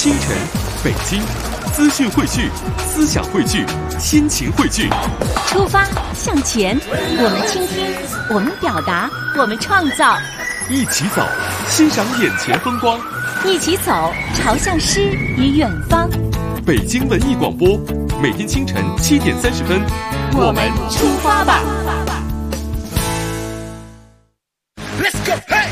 清晨，北京，资讯汇聚，思想汇聚，亲情汇聚。 出发向前，我们倾听，我们表达，我们创造。 一起走，欣赏眼前风光。 一起走，朝向诗与远方。 北京文艺广播，每天清晨7点30分， 我们出发吧。 Let's go, hey!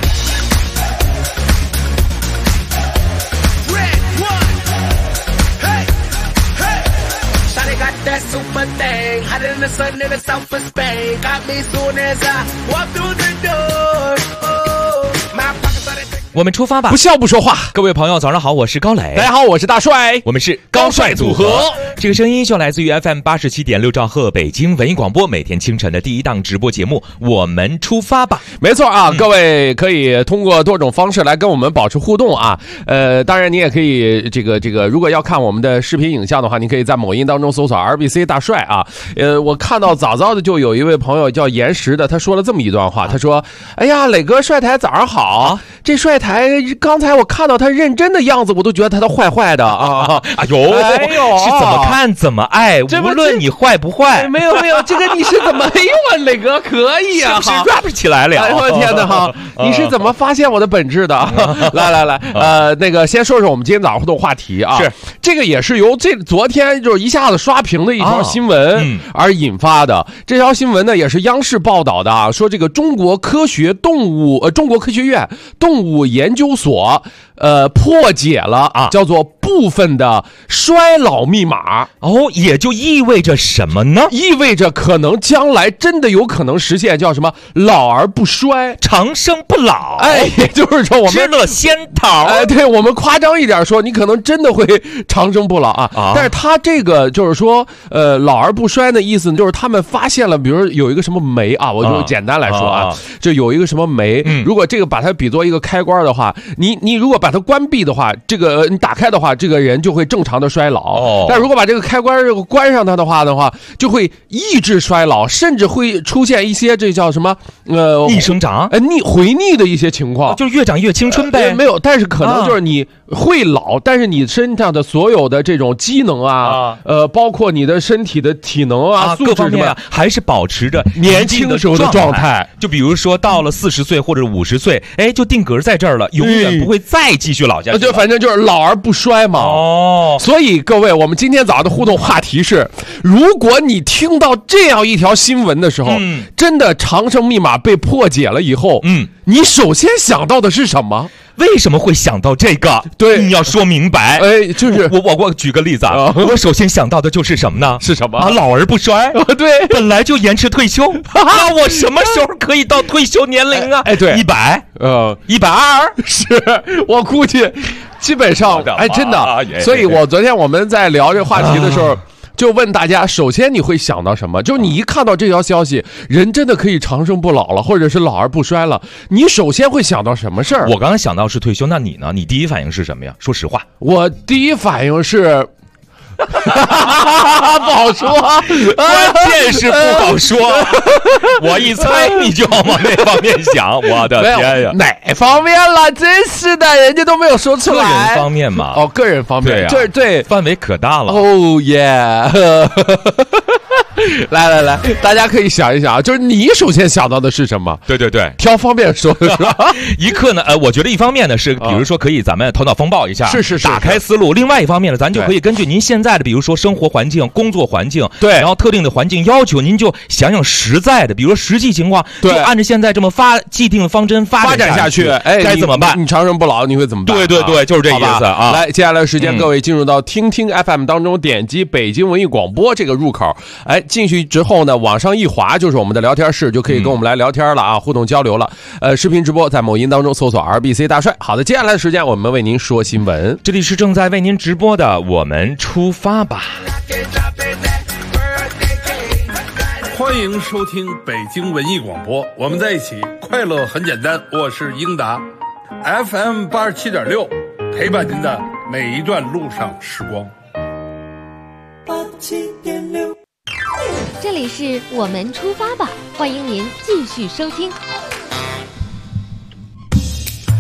Got that super thing, hotter than the sun in the south of Spain. Got me soon as I walk through the door. Oh, my pockets are the 我们出发吧！ 不笑不说话。 各位朋友，早上好，我是高磊。 大家好，我是大帅。 我们是高帅组合。这个声音就来自于 FM 87.6兆赫北京文艺广播，每天清晨的第一档直播节目。我们出发吧！ 没错啊，各位可以通过多种方式来跟我们保持互动啊。当然你也可以这个，如果要看我们的视频影像的话，你可以在某音当中搜索 RBC 大帅啊。我看到早早的就有一位朋友叫岩石的，他说了这么一段话，他说：“哎呀，磊哥帅台早上好，这帅台刚才我看到他认真的样子，我都觉得他坏坏的啊！ 哎呦，是怎么看怎么爱，无论你坏不坏。 没有，这个你是怎么？哎呦，磊哥可以啊， 是 rap 起来了！ 哎呦我天哪哈！你是怎么发现我的本质的？来，那个先说说我们今天早上互动话题啊，是这个也是由昨天就是一下子刷屏的一条新闻而引发的。这条新闻呢也是央视报道的啊，说这个中国科学院动物研究所破解了啊，叫做部分的衰老密码。 哦，也就意味着什么呢？ 意味着可能将来真的有可能实现叫什么老而不衰， 长生不老。 哎，也就是说我们吃了仙桃。 哎，对，我们夸张一点说，你可能真的会长生不老啊。但是他这个就是说老而不衰的意思呢，就是他们发现了，比如有一个什么酶啊，我就简单来说啊，就有一个什么酶，如果这个把它比作一个开关的话，你如果把它关闭的话，这个你打开的话，这个人就会正常的衰老。但如果把这个开关关上它的话，就会抑制衰老，甚至会出现一些这叫什么逆生长， 回逆的一些情况， 就越长越青春呗。 没有，但是可能就是你会老，但是你身上的所有的这种机能啊，包括你的身体的体能啊， 各方面还是保持着年轻的时候的状态。 就比如说到了40岁或者50岁，哎，就定格在这儿了，永远不会再继续老下去。 就反正就是老而不衰嘛。所以各位，我们今天早上的互动话题是：如果你听到这样一条新闻的时候，真的长生密码被破解了以后，你首先想到的是什么？ 为什么会想到这个？对，你要说明白。 哎，就是我举个例子啊，我首先想到的就是什么呢？ 是什么？ 老而不衰。 对， 本来就延迟退休，那我什么时候可以到退休年龄啊？ 哎，对 ，100， 120， 是我估计基本上，哎，真的。所以昨天我们在聊这个话题的时候。就问大家，首先你会想到什么？就你一看到这条消息，人真的可以长生不老了，或者是老而不衰了，你首先会想到什么事儿？ 我刚刚想到是退休，那你呢？你第一反应是什么呀？说实话， 我第一反应是。不好说， 关键是不好说。我一猜你就要往那方面想，我的天呀！ 哪方面了？真是的，人家都没有说出来。 个人方面嘛， 个人方面， 对呀， 对， 范围可大了。 哦耶！来，大家可以想一想啊，就是你首先想到的是什么？ 对， 挑方面说的是吧？ 一刻呢，我觉得一方面呢是，比如说可以咱们头脑风暴一下， 是打开思路；另外一方面呢，咱就可以根据您现在的，比如说生活环境、工作环境，对，然后特定的环境要求，您就想想实在的，比如说实际情况，就按照现在这么既定方针发展下去，哎，该怎么办？ 你长生不老，你会怎么办？ 对，就是这意思啊！ 来，接下来的时间，各位进入到听 FM 当中，点击北京文艺广播这个入口，哎，进去之后呢，往上一滑就是我们的聊天室，就可以跟我们来聊天了啊，互动交流了。视频直播在某音当中搜索 RBC 大帅。好的，接下来的时间我们为您说新闻， 这里是正在为您直播的，我们出发吧。 欢迎收听北京文艺广播，我们在一起，快乐很简单。我是英达 ，FM 87.6，陪伴您的每一段路上时光。 87.6，这里是我们出发吧，欢迎您继续收听。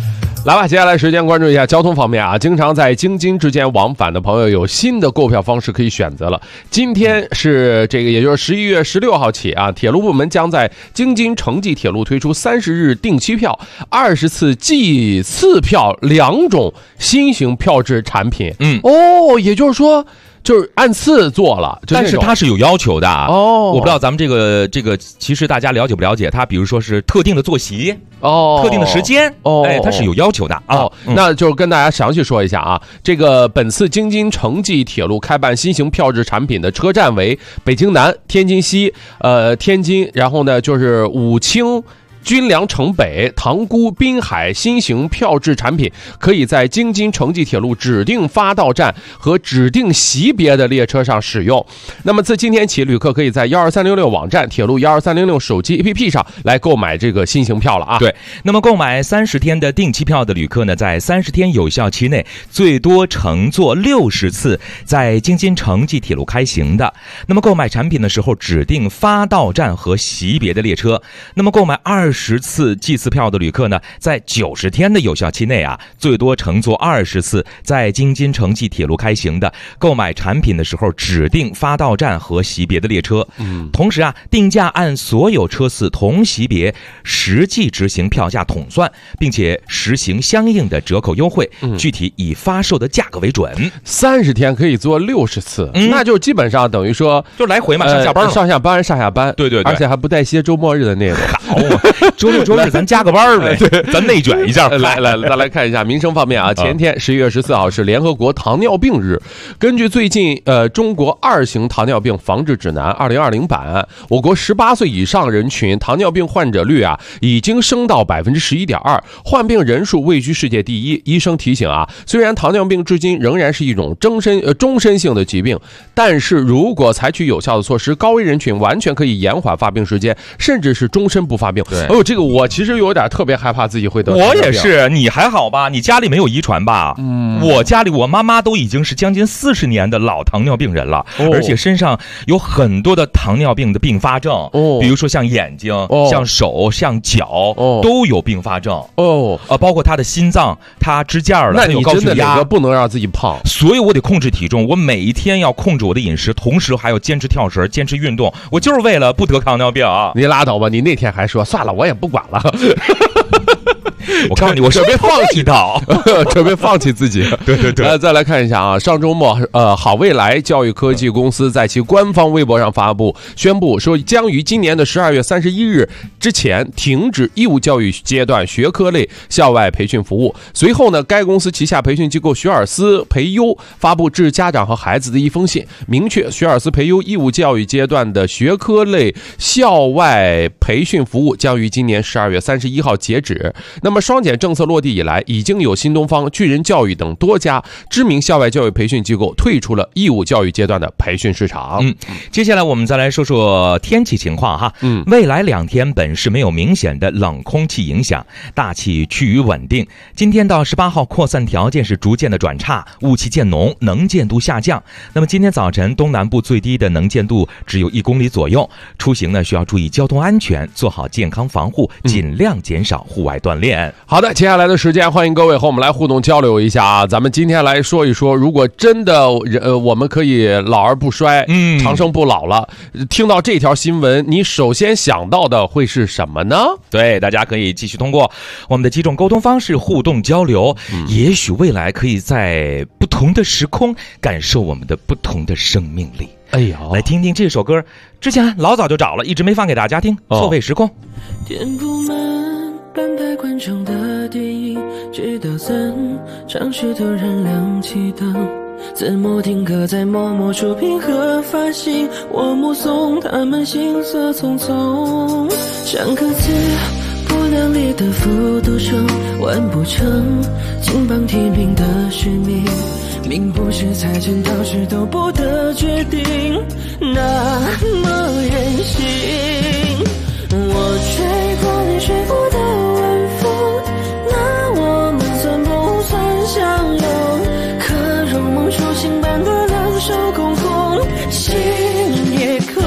来吧，接下来时间关注一下交通方面啊。经常在京津之间往返的朋友有新的购票方式可以选择了。今天是这个，也就是11月16号起啊，铁路部门将在京津城际铁路推出30日定期票、20次计次票2种新型票制产品。也就是说。就是按次做了， 但是它是有要求的我不知道咱们这个，其实大家了解不了解？它比如说是特定的坐席特定的时间它是有要求的那就是跟大家详细说一下啊，这个本次京津城际铁路开办新型票制产品的车站为北京南、天津西、天津，然后呢就是武清。军粮城北、塘沽、滨海新型票制产品可以在京津城际铁路指定发到站和指定级别的列车上使用。那么自今天起，旅客可以在12366网站、铁路12366手机 APP 上来购买这个新型票了啊。 对，那么购买30天的定期票的旅客呢，在30天有效期内最多乘坐60次在京津城际铁路开行的。那么购买产品的时候指定发到站和级别的列车。那么购买20次计次票的旅客呢，在90天的有效期内啊，最多乘坐20次在京津城际铁路开行的。购买产品的时候指定发到站和级别的列车。同时啊，定价按所有车次同级别实际执行票价统算，并且实行相应的折扣优惠，具体以发售的价格为准。 30天可以坐60次，那就基本上等于说就来回嘛，上下班上下班， 对， 而且还不带歇周末日的那种。 周六周日咱加个班呗，咱内卷一下。 来，再来看一下民生方面啊。前天11月14号是联合国糖尿病日。根据最近中国2型糖尿病防治指南2020版，我国18岁以上人群糖尿病患者率啊已经升到11.2%，患病人数位居世界第一。医生提醒啊，虽然糖尿病至今仍然是一种终身性的疾病，但是如果采取有效的措施，高危人群完全可以延缓发病时间，甚至是终身不发病。这个我其实有点特别害怕自己会得糖尿病。 我也是，你还好吧？你家里没有遗传吧？我家里我妈妈都已经是将近40年的老糖尿病人了，而且身上有很多的糖尿病的并发症，比如说像眼睛、像手、像脚都有并发症包括他的心脏、他支架了， 那你真的哪个不能让自己胖？ 所以我得控制体重，我每一天要控制我的饮食，同时还要坚持跳绳、坚持运动，我就是为了不得糖尿病啊！ 你拉倒吧，你那天还说算了，我也不管了。 我告诉你，我准备放弃到， 准备放弃自己。对。再来看一下啊，上周末，好未来教育科技公司在其官方微博上宣布说，将于今年的12月31日之前停止义务教育阶段学科类校外培训服务。随后呢，该公司旗下培训机构学而思培优发布致家长和孩子的一封信，明确学而思培优义务教育阶段的学科类校外培训服务将于今年12月31号截止。那么双减政策落地以来，已经有新东方、巨人教育等多家知名校外教育培训机构退出了义务教育阶段的培训市场。 接下来我们再来说说天气情况哈。未来2天本市没有明显的冷空气影响，大气趋于稳定。今天到18号扩散条件是逐渐的转差，雾气渐浓，能见度下降。那么今天早晨东南部最低的能见度只有1公里左右，出行呢需要注意交通安全，做好健康防护，尽量减少户外锻炼。 好的，接下来的时间欢迎各位和我们来互动交流一下啊。咱们今天来说一说，如果真的我们可以老而不衰，长生不老了，听到这条新闻，你首先想到的会是什么呢？ 对，大家可以继续通过我们的几种沟通方式互动交流，也许未来可以在不同的时空感受我们的不同的生命力。 哎呀， 来听听这首歌，之前老早就找了，一直没放给大家听。错位时空。 填不满半排观众的电影，直到散场时突然亮起灯，字幕定格在默默触屏和发行，我目送他们行色匆匆，像歌词不量力的复读生，完不成金榜题名的使命，命不是财神到时都不得决定，那么任性。我吹过你吹过的晚风，那我们算不算相拥？可如梦初醒般的两手空空，心也空。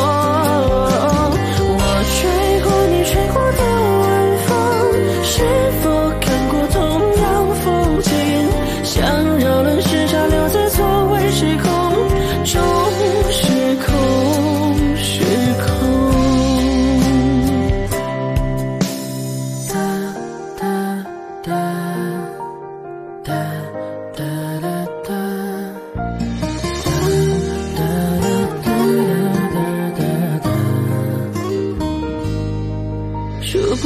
我吹过你吹过的晚风，是否看过童年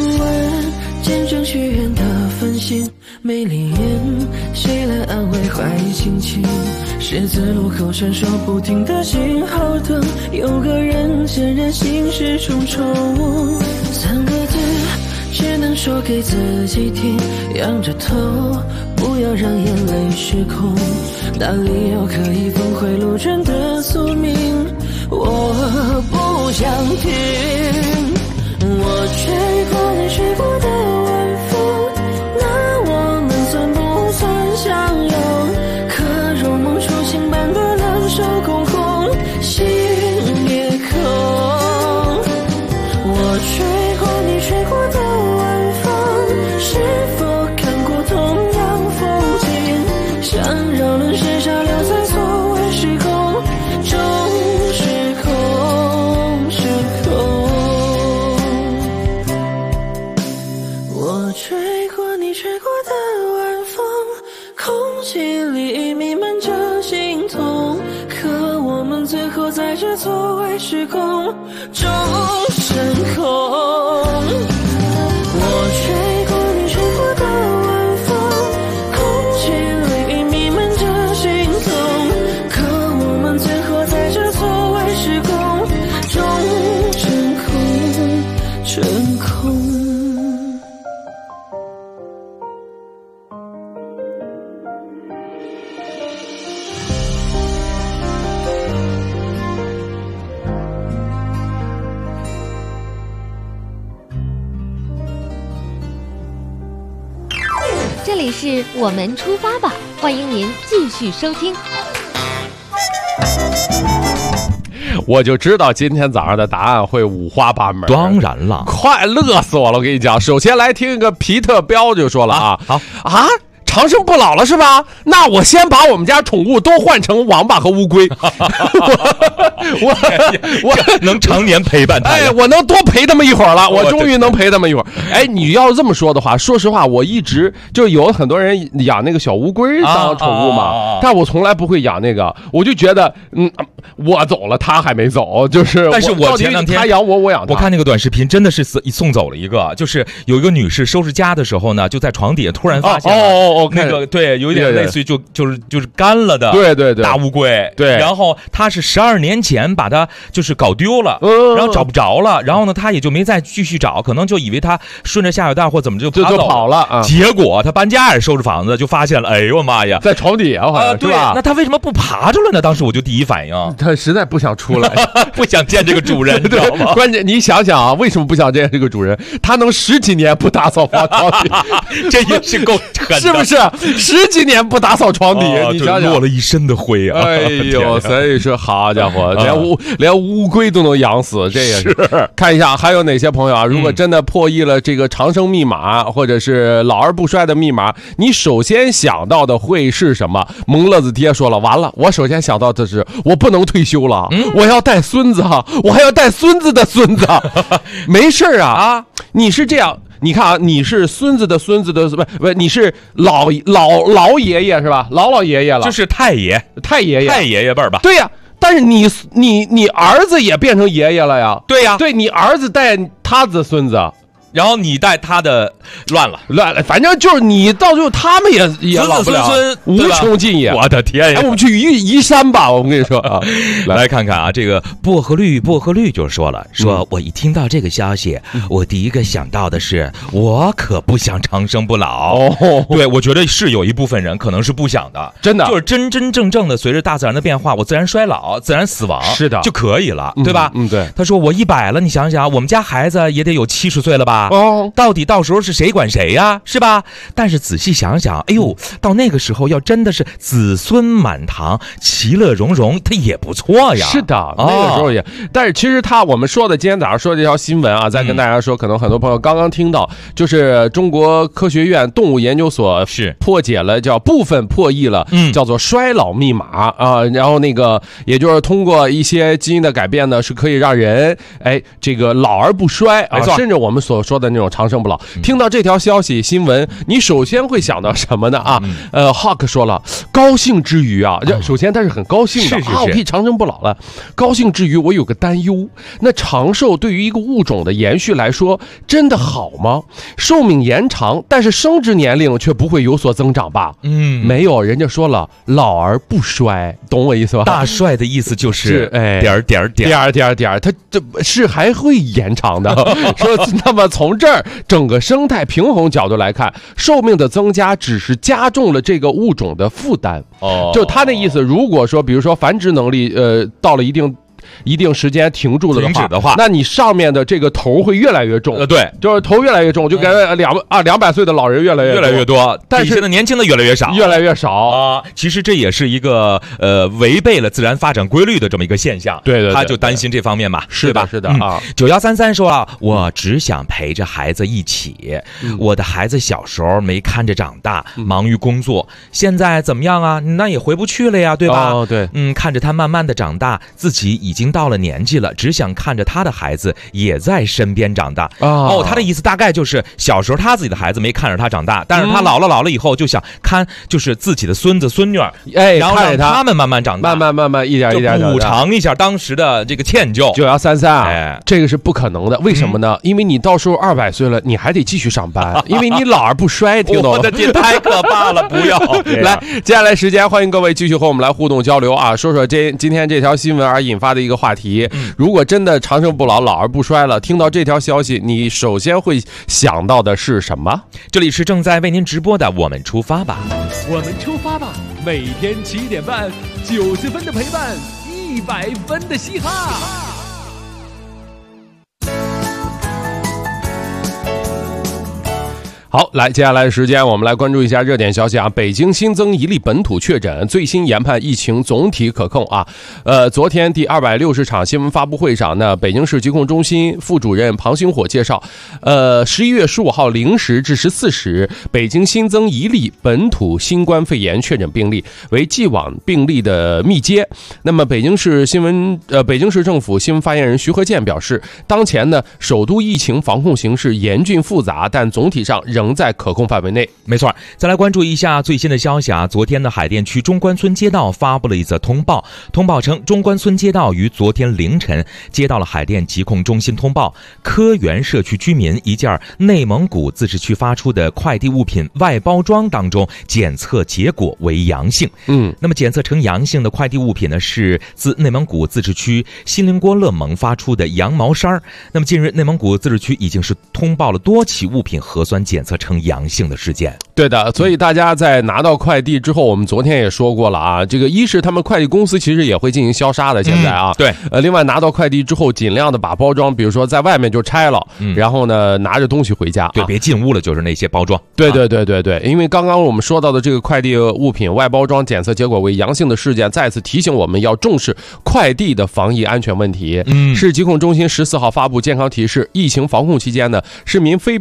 晚见证许愿的繁星，没灵验，谁来安慰坏心情？十字路口闪烁不停的信号灯，有个人显然心事重重。3个字只能说给自己听，仰着头，不要让眼泪失控。哪里有可以峰回路转的宿命？我不想听。我吹过你吹过的晚风，那我们算不算相拥？可如梦初醒般的两手空空，心也空。我吹过你吹过的晚风，是否看过同样风景？想让人世上留在错位时空中，时空时空。我吹过你吹过的晚风，空气里弥漫着心痛，可我们最后在这错位时空中升空。我吹过你吹过的晚风，空气里弥漫着心痛，可我们最后在这错位时空中升空升空。 这里是我们出发吧，欢迎您继续收听。 我就知道今天早上的答案会五花八门。 当然了， 快乐死我了！我跟你讲，首先来听一个皮特彪就说了啊， 好啊。长生不老了是吧？那我先把我们家宠物都换成王八和乌龟，我能常年陪伴他。 哎，我能多陪他们一会儿了，我终于能陪他们一会儿。哎，你要这么说的话，说实话，我一直就有很多人养那个小乌龟当宠物嘛，但我从来不会养那个，我就觉得，我走了，他还没走，就是。 但是我前两天他养我，我养他。 我看那个短视频，真的是送走了一个，就是有一个女士收拾家的时候呢，就在床底下突然发现那个对，有一点类似于就是干了的， 对大乌龟， 对。 然后他是12年前把它就是搞丢了，然后找不着了，然后呢他也就没再继续找，可能就以为他顺着下水道或怎么就跑了。 结果他搬家也收拾房子，就发现了，哎呦妈呀， 在床底下好像对吧？那他为什么不爬出来呢？当时我就第一反应， 他实在不想出来， 不想见这个主人，你知道吗？ 关键你想想啊，为什么不想见这个主人？他能10几年不打扫床底， 这也是够狠的， 是不是？10几年不打扫床底，你想想， 落了一身的灰啊！ 哎呦，所以说好家伙，连乌龟都能养死，这也是。看一下还有哪些朋友啊？如果真的破译了这个长生密码，或者是老而不衰的密码，你首先想到的会是什么？蒙乐子爹说了，完了，我首先想到的是我不能退休了，我要带孙子哈，我还要带孙子的孙子。没事啊，你是这样。你看啊，你是孙子的孙子的不，你是老爷爷是吧？老爷爷了， 就是太爷爷辈儿吧？ 对呀，但是你儿子也变成爷爷了呀？ 对呀， 对你儿子带他的孙子。 然后你带他的乱了， 反正就是你到最后他们也老不了，无穷尽也。 我的天呀！ 我们去移山吧，我跟你说啊， 来看看啊，这个薄荷绿就说了，说我一听到这个消息，我第一个想到的是，我可不想长生不老。对，我觉得是有一部分人可能是不想的， 真的就是真正的随着大自然的变化，我自然衰老、自然死亡， 是的就可以了，对吧？ 对。 他说我100了，你想想，我们家孩子也得有70岁了吧？到底到时候是谁管谁呀？是吧？但是仔细想想，哎呦，到那个时候要真的是子孙满堂、其乐融融，他也不错呀。 是的，那个时候也。但是其实我们说的今天早上说这条新闻啊，再跟大家说，可能很多朋友刚刚听到，就是中国科学院动物研究所是破解了，叫部分破译了，叫做衰老密码啊。然后那个也就是通过一些基因的改变呢，是可以让人这个老而不衰啊，甚至我们所说的那种长生不老。听到这条消息新闻，你首先会想到什么呢？Hawk 说了，高兴之余啊，首先他是很高兴的我可以长生不老了。高兴之余，我有个担忧，那长寿对于一个物种的延续来说，真的好吗？寿命延长，但是生殖年龄却不会有所增长吧？没有，人家说了，老而不衰，懂我意思吧？ 大帅的意思就是它这是还会延长的。说那么从这儿整个生态平衡角度来看，寿命的增加只是加重了这个物种的负担。就他的意思，如果说比如说繁殖能力到了一定时间停住了的话，那你上面的这个头会越来越重。 对， 就是头越来越重，就跟200岁的老人越来越多， 但是年轻的越来越少啊。其实这也是一个违背了自然发展规律的这么一个现象。 对， 他就担心这方面嘛， 是吧？是的啊。 9133说了，我只想陪着孩子一起。我的孩子小时候没看着长大，忙于工作，现在怎么样啊？那也回不去了呀，对吧？ 对， 看着他慢慢的长大，自己已经到了年纪了，只想看着他的孩子也在身边长大。他的意思大概就是小时候他自己的孩子没看着他长大，但是他老了以后就想看就是自己的孙子孙女，然后让他们慢慢长大， 慢慢一点补偿一下当时的这个歉疚。 9133这个是不可能的，为什么呢？因为你到时候200岁了，你还得继续上班，因为你老而不衰，听懂吗？ 我的天，太可怕了，不要！ 来，接下来时间欢迎各位继续和我们来互动交流啊，说说今天这条新闻而引发的一个话题。如果真的长生不老，老而不衰了，听到这条消息，你首先会想到的是什么？ 这里是正在为您直播的我们出发吧， 我们出发吧，每天7点半，90分的陪伴，100分的嘻哈。 好，来，接下来的时间我们来关注一下热点消息啊。北京新增1例本土确诊，最新研判疫情总体可控啊。昨天第260场新闻发布会上，那北京市疾控中心副主任庞星火介绍，11月15号0时至14时，北京新增1例本土新冠肺炎确诊病例，为既往病例的密接。那么北京市政府新闻发言人徐和建表示，当前呢，首都疫情防控形势严峻复杂，但总体上仍在可控范围内。 没错，再来关注一下最新的消息啊。昨天的海淀区中关村街道发布了一则通报称，中关村街道于昨天凌晨接到了海淀疾控中心通报，科园社区居民一件内蒙古自治区发出的快递物品外包装当中检测结果为阳性。那么检测呈阳性的快递物品呢，是自内蒙古自治区锡林郭勒盟发出的羊毛衫。那么近日内蒙古自治区已经是通报了多起物品核酸检测呈阳性的事件。 对的，所以大家在拿到快递之后，我们昨天也说过了啊，这个一是他们快递公司其实也会进行消杀的，现在啊， 对， 另外拿到快递之后，尽量的把包装，比如说在外面就拆了，然后呢拿着东西回家， 对，别进屋了，就是那些包装。 对，因为刚刚我们说到的这个快递物品外包装检测结果为阳性的事件，再次提醒我们要重视快递的防疫安全问题。市疾控中心14号发布健康提示，疫情防控期间呢，市民非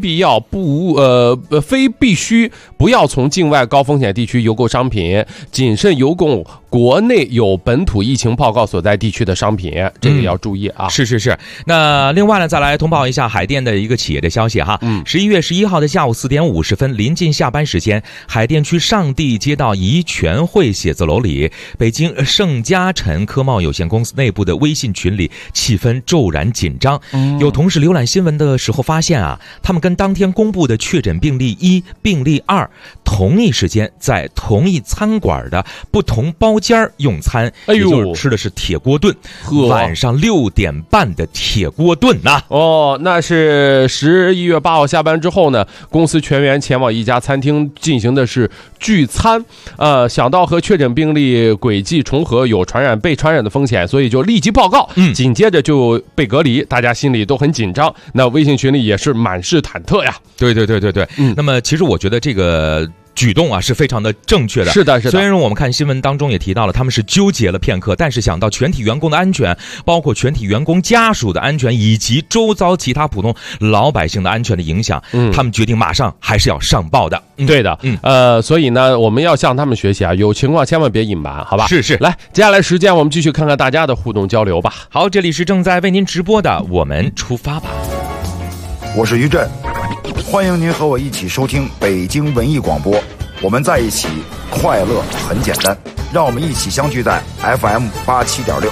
必须不要从境外高风险地区邮购商品，谨慎邮购国内有本土疫情报告所在地区的商品，这个要注意啊。 是。那另外呢，再来通报一下海淀的一个企业的消息哈。11月11号的下午4点50分，临近下班时间，海淀区上地街道怡全汇写字楼里，北京盛嘉臣科贸有限公司内部的微信群里气氛骤然紧张。有同事浏览新闻的时候发现啊，他们跟当天公布的确诊病例1、病例2同一时间在同一餐馆的不同包间用餐，也就是吃的是铁锅炖，晚上6点半的铁锅炖呐。 那是11月8号下班之后呢，公司全员前往一家餐厅进行的是聚餐，想到和确诊病例轨迹重合，有被传染的风险，所以就立即报告，紧接着就被隔离，大家心里都很紧张，那微信群里也是满是忐忑呀。 对，那么其实我觉得这个举动啊是非常的正确的。 是的。 虽然我们看新闻当中也提到了他们是纠结了片刻，但是想到全体员工的安全，包括全体员工家属的安全，以及周遭其他普通老百姓的安全的影响，他们决定马上还是要上报的。 对的。所以呢，我们要向他们学习啊，有情况千万别隐瞒，好吧？ 是。 来，接下来时间我们继续看看大家的互动交流吧。 好，这里是正在为您直播的我们出发吧。 我是于震，欢迎您和我一起收听北京文艺广播，我们在一起，快乐很简单，让我们一起相聚在 FM 87.6。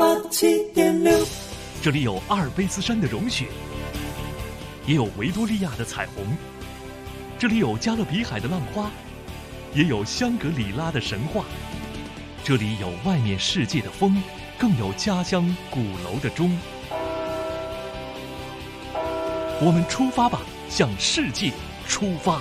这里有阿尔卑斯山的融雪，也有维多利亚的彩虹，这里有加勒比海的浪花，也有香格里拉的神话，这里有外面世界的风，更有家乡鼓楼的钟。我们出发吧，向世界出发。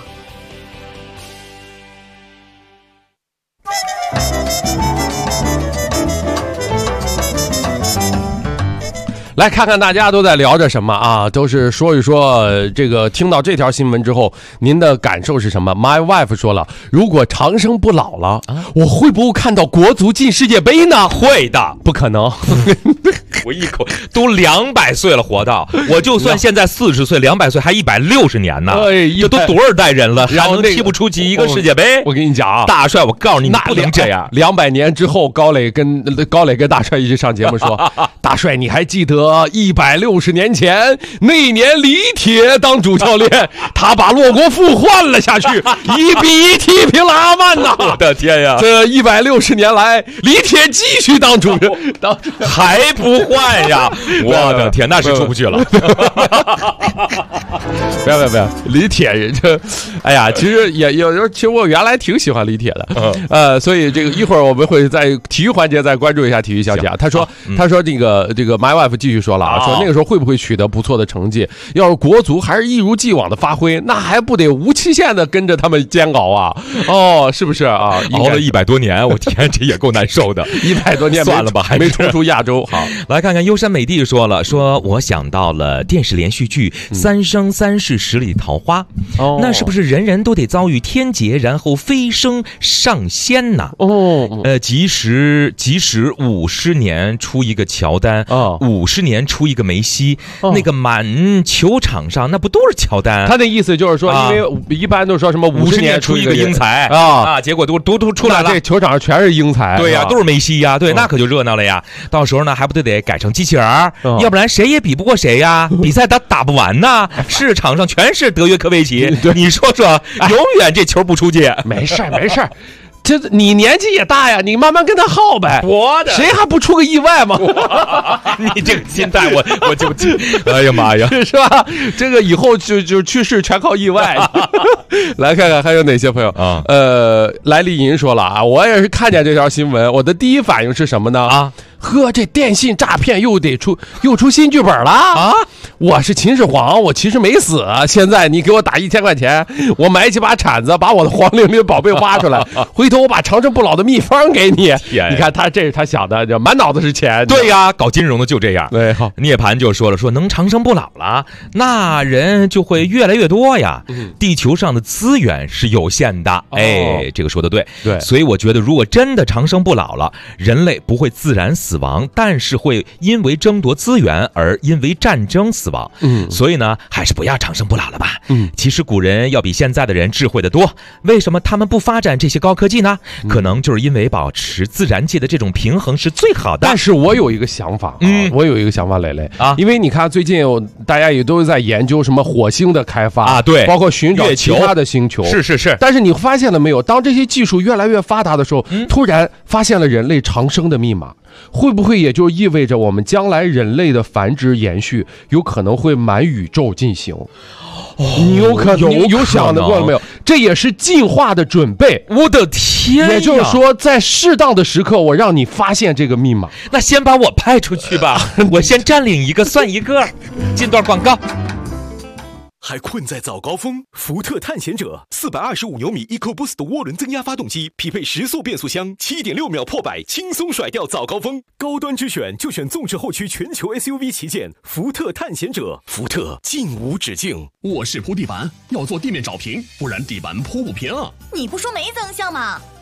来看看大家都在聊着什么啊？都是说一说这个。听到这条新闻之后，您的感受是什么 ？My wife 说了，如果长生不老了，我会不会看到国足进世界杯呢？ 会的， 不可能。 我一口都200岁了，活到我就算现在40岁，200岁还160年呢。这都多少代人了，还能踢不出去一个世界杯？ 我跟你讲啊， 大帅，我告诉你，你不能这样。 200年之后，高磊跟大帅一起上节目说，大帅，你还记得160年前那年李铁当主教练，他把洛国富换了下去，1-1踢平了阿曼呐！ 我的天呀！ 这160年来，李铁继续当主任， 还不换呀！我的天，那是出不去了。 不要，李铁人这，哎呀，其实也有时候，其实我原来挺喜欢李铁的，所以这个一会儿我们会在体育环节再关注一下体育消息啊。他说这个 My wife 继续说了啊，说那个时候会不会取得不错的成绩？要是国足还是一如既往的发挥，那还不得无期限的跟着他们煎熬啊？哦，是不是啊？ 熬了100多年，我天，这也够难受的。 100多年算了吧，还没冲出亚洲。好， 来看看优山美地说了，说我想到了电视连续剧《三生三世十里桃花》，那是不是人人都得遭遇天劫，然后飞升上仙呢？即使50年出一个乔丹，50年出一个梅西，那个满球场上那不都是乔丹？ 他的意思就是说，因为一般都说什么50年出一个英才结果都出来了， 这球场上全是英才， 对呀，都是梅西呀，对，那可就热闹了呀。到时候呢，还不得改成机器人儿，要不然谁也比不过谁呀，比赛打不完呐。市场上全是德约科维奇，你说永远这球不出界。 没事儿。这你年纪也大呀，你慢慢跟他耗呗。谁还不出个意外吗？ 你这个心态，我就，哎呀妈呀， 是吧？这个以后就去世全靠意外。来看看还有哪些朋友啊？来丽银说了啊，我也是看见这条新闻，我的第一反应是什么呢？呵，这电信诈骗又出新剧本了啊！我是秦始皇，我其实没死，现在你给我打1000块钱，我买几把铲子，把我的皇陵里的宝贝挖出来，回头我把长生不老的秘方给你。你看这是他想的，满脑子是钱。 对呀，搞金融的就这样。 对，好， 涅槃就说了，说能长生不老了，那人就会越来越多呀。地球上的资源是有限的，这个说的对。 对， 所以我觉得，如果真的长生不老了，人类不会自然死亡，但是会因为争夺资源而因为战争死亡。所以呢，还是不要长生不老了吧。其实古人要比现在的人智慧得多，为什么他们不发展这些高科技呢？可能就是因为保持自然界的这种平衡是最好的。 但是我有一个想法，磊磊啊，因为你看最近大家也都在研究什么火星的开发啊，对， 包括寻找其他的星球， 是。 但是你发现了没有？当这些技术越来越发达的时候，突然发现了人类长生的密码。会不会也就意味着我们将来人类的繁殖延续有可能会满宇宙进行？你有想过了没有？这也是进化的准备。 我的天呀！ 也就是说，在适当的时刻，我让你发现这个密码。 那先把我派出去吧，我先占领一个算一个。进段广告。 还困在早高峰？福特探险者425牛米 EcoBoost 涡轮增压发动机，匹配10速变速箱，7.6秒破百，轻松甩掉早高峰。高端之选就选纵置后驱全球 SUV 旗舰福特探险者，福特进无止境。 我是铺地板，要做地面找平，不然地板铺不平。 你不说没增项吗？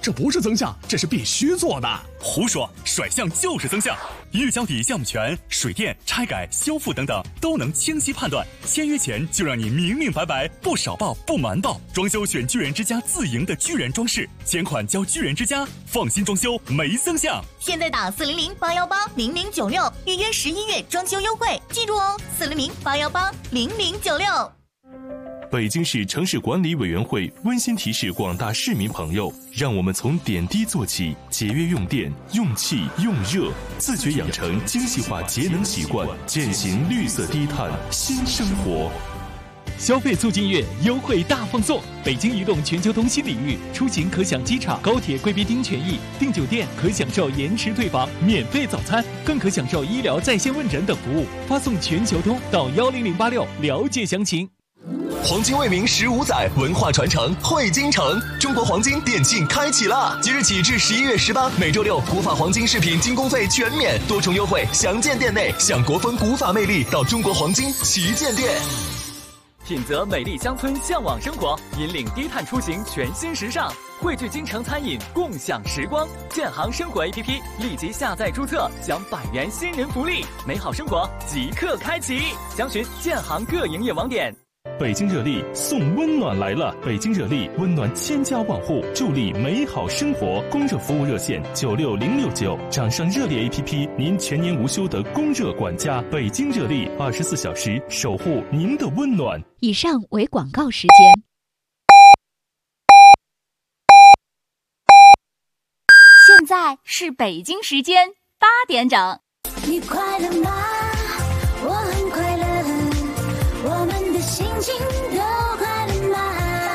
这不是增项，这是必须做的。 胡说，甩项就是增项。一日交底项目权、水电、拆改、修复等等都能清晰判断。签约前就让你明明白白，不少报不瞒报。装修选巨人之家自营的巨人装饰，钱款交巨人之家，放心装修没增项。 现在打400-818-0096预约11月装修优惠，记住哦，400-818-0096。 北京市城市管理委员会温馨提示广大市民朋友，让我们从点滴做起，节约用电、用气、用热，自觉养成精细化节能习惯，践行绿色低碳新生活。 消费促进月优惠大放送，北京移动全球通新领域，出行可享机场、高铁贵宾厅权益，订酒店可享受延迟退房、免费早餐，更可享受医疗在线问诊等服务。发送全球通到10086了解详情。 黄金卫明15载，文化传承汇京城。中国黄金店庆开启了，即日起至11月18，每周六古法黄金饰品进工费全免，多重优惠详见店内。享国风古法魅力，到中国黄金旗舰店。 品泽美丽乡村向往生活，引领低碳出行全新时尚。汇聚京城餐饮，共享时光。建行生活 APP 立即下载注册，享100元新人福利，美好生活即刻开启。详询建行各营业网点。 北京热力送温暖来了！北京热力温暖千家万户，助力美好生活。供热服务热线96069，掌上热力 APP， 您全年无休的供热管家。北京热力24小时守护您的温暖。 以上为广告时间。 现在是北京时间8点整。 你快乐吗？我很快乐。我们的心情都快乐吗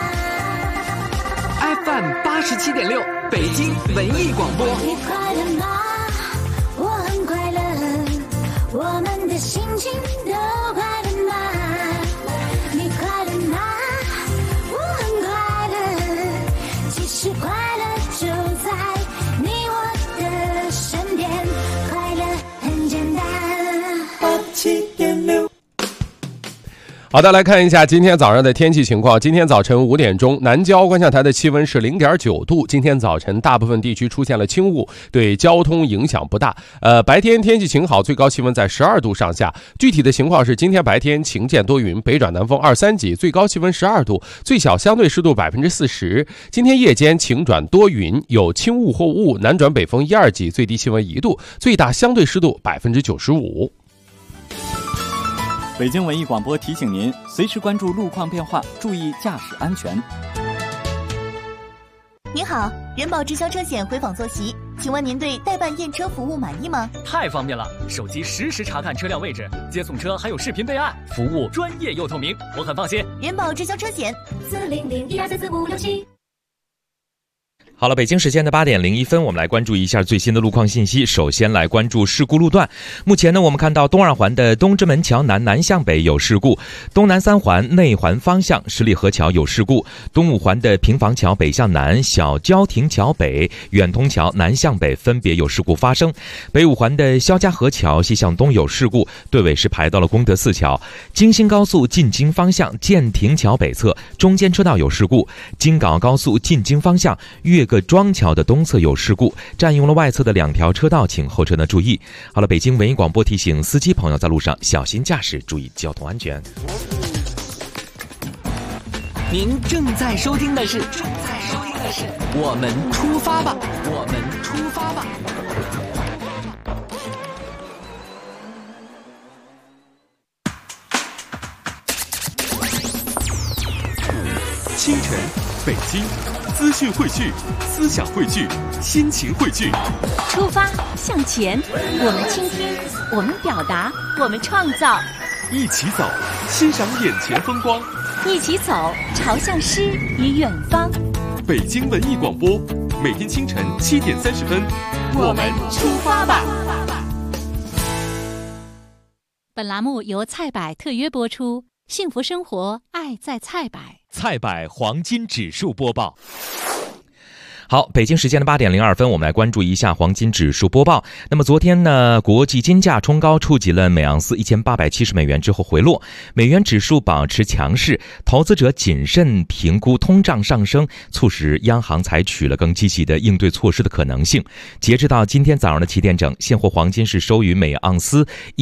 ？FM 87.6，北京文艺广播。 你快乐吗？我很快乐。我们的心情都快乐吗？你快乐吗？我很快乐。其实快乐就在你我的身边，快乐很简单。87.6。 好的，来看一下今天早上的天气情况。今天早晨5点钟，南郊观象台的气温是0.9度。今天早晨大部分地区出现了轻雾，对交通影响不大。白天天气晴好，最高气温在12度上下。具体的情况是，今天白天晴见多云，北转南风2、3级，最高气温12度，最小相对湿度40%。今天夜间晴转多云，有轻雾或雾，南转北风1、2级，最低气温1度，最大相对湿度95%。 北京文艺广播提醒您，随时关注路况变化，注意驾驶安全。 您好，人保直销车险回访坐席，请问您对代办验车服务满意吗？ 太方便了，手机实时查看车辆位置，接送车还有视频备案，服务专业又透明，我很放心。 人保直销车险 40012344567。 好了，北京时间的8点01分，我们来关注一下最新的路况信息。首先来关注事故路段。目前呢，我们看到东二环的东直门桥南向北有事故，东南3环内环方向十里河桥有事故，东5环的平房桥北向南、小焦亭桥北、远通桥南向北分别有事故发生。北5环的肖家河桥西向东有事故，队尾是排到了功德寺桥。京新高速进京方向建亭桥北侧中间车道有事故，京港澳高速进京方向粤个庄桥的东侧有事故，占用了外侧的2条车道，请后车呢注意。好了，北京文艺广播提醒司机朋友在路上小心驾驶，注意交通安全。 您正在收听的是我们出发吧，我们出发吧。 清晨，北京。资讯汇聚，思想汇聚，心情汇聚。 出发向前，我们倾听，我们表达，我们创造。 一起走，欣赏眼前风光。 一起走，朝向诗与远方。 北京文艺广播，每天清晨7点30分，我们出发吧。 本栏目由菜百特约播出，幸福生活，爱在菜百。 菜百黄金指数播报。 好，北京时间的8点02分，我们来关注一下黄金指数播报。那么昨天呢，国际金价冲高，触及了每盎司1870美元之后回落，美元指数保持强势，投资者谨慎评估通胀上升，促使央行采取了更积极的应对措施的可能性。截至到今天早上的7点整，现货黄金是收于每盎司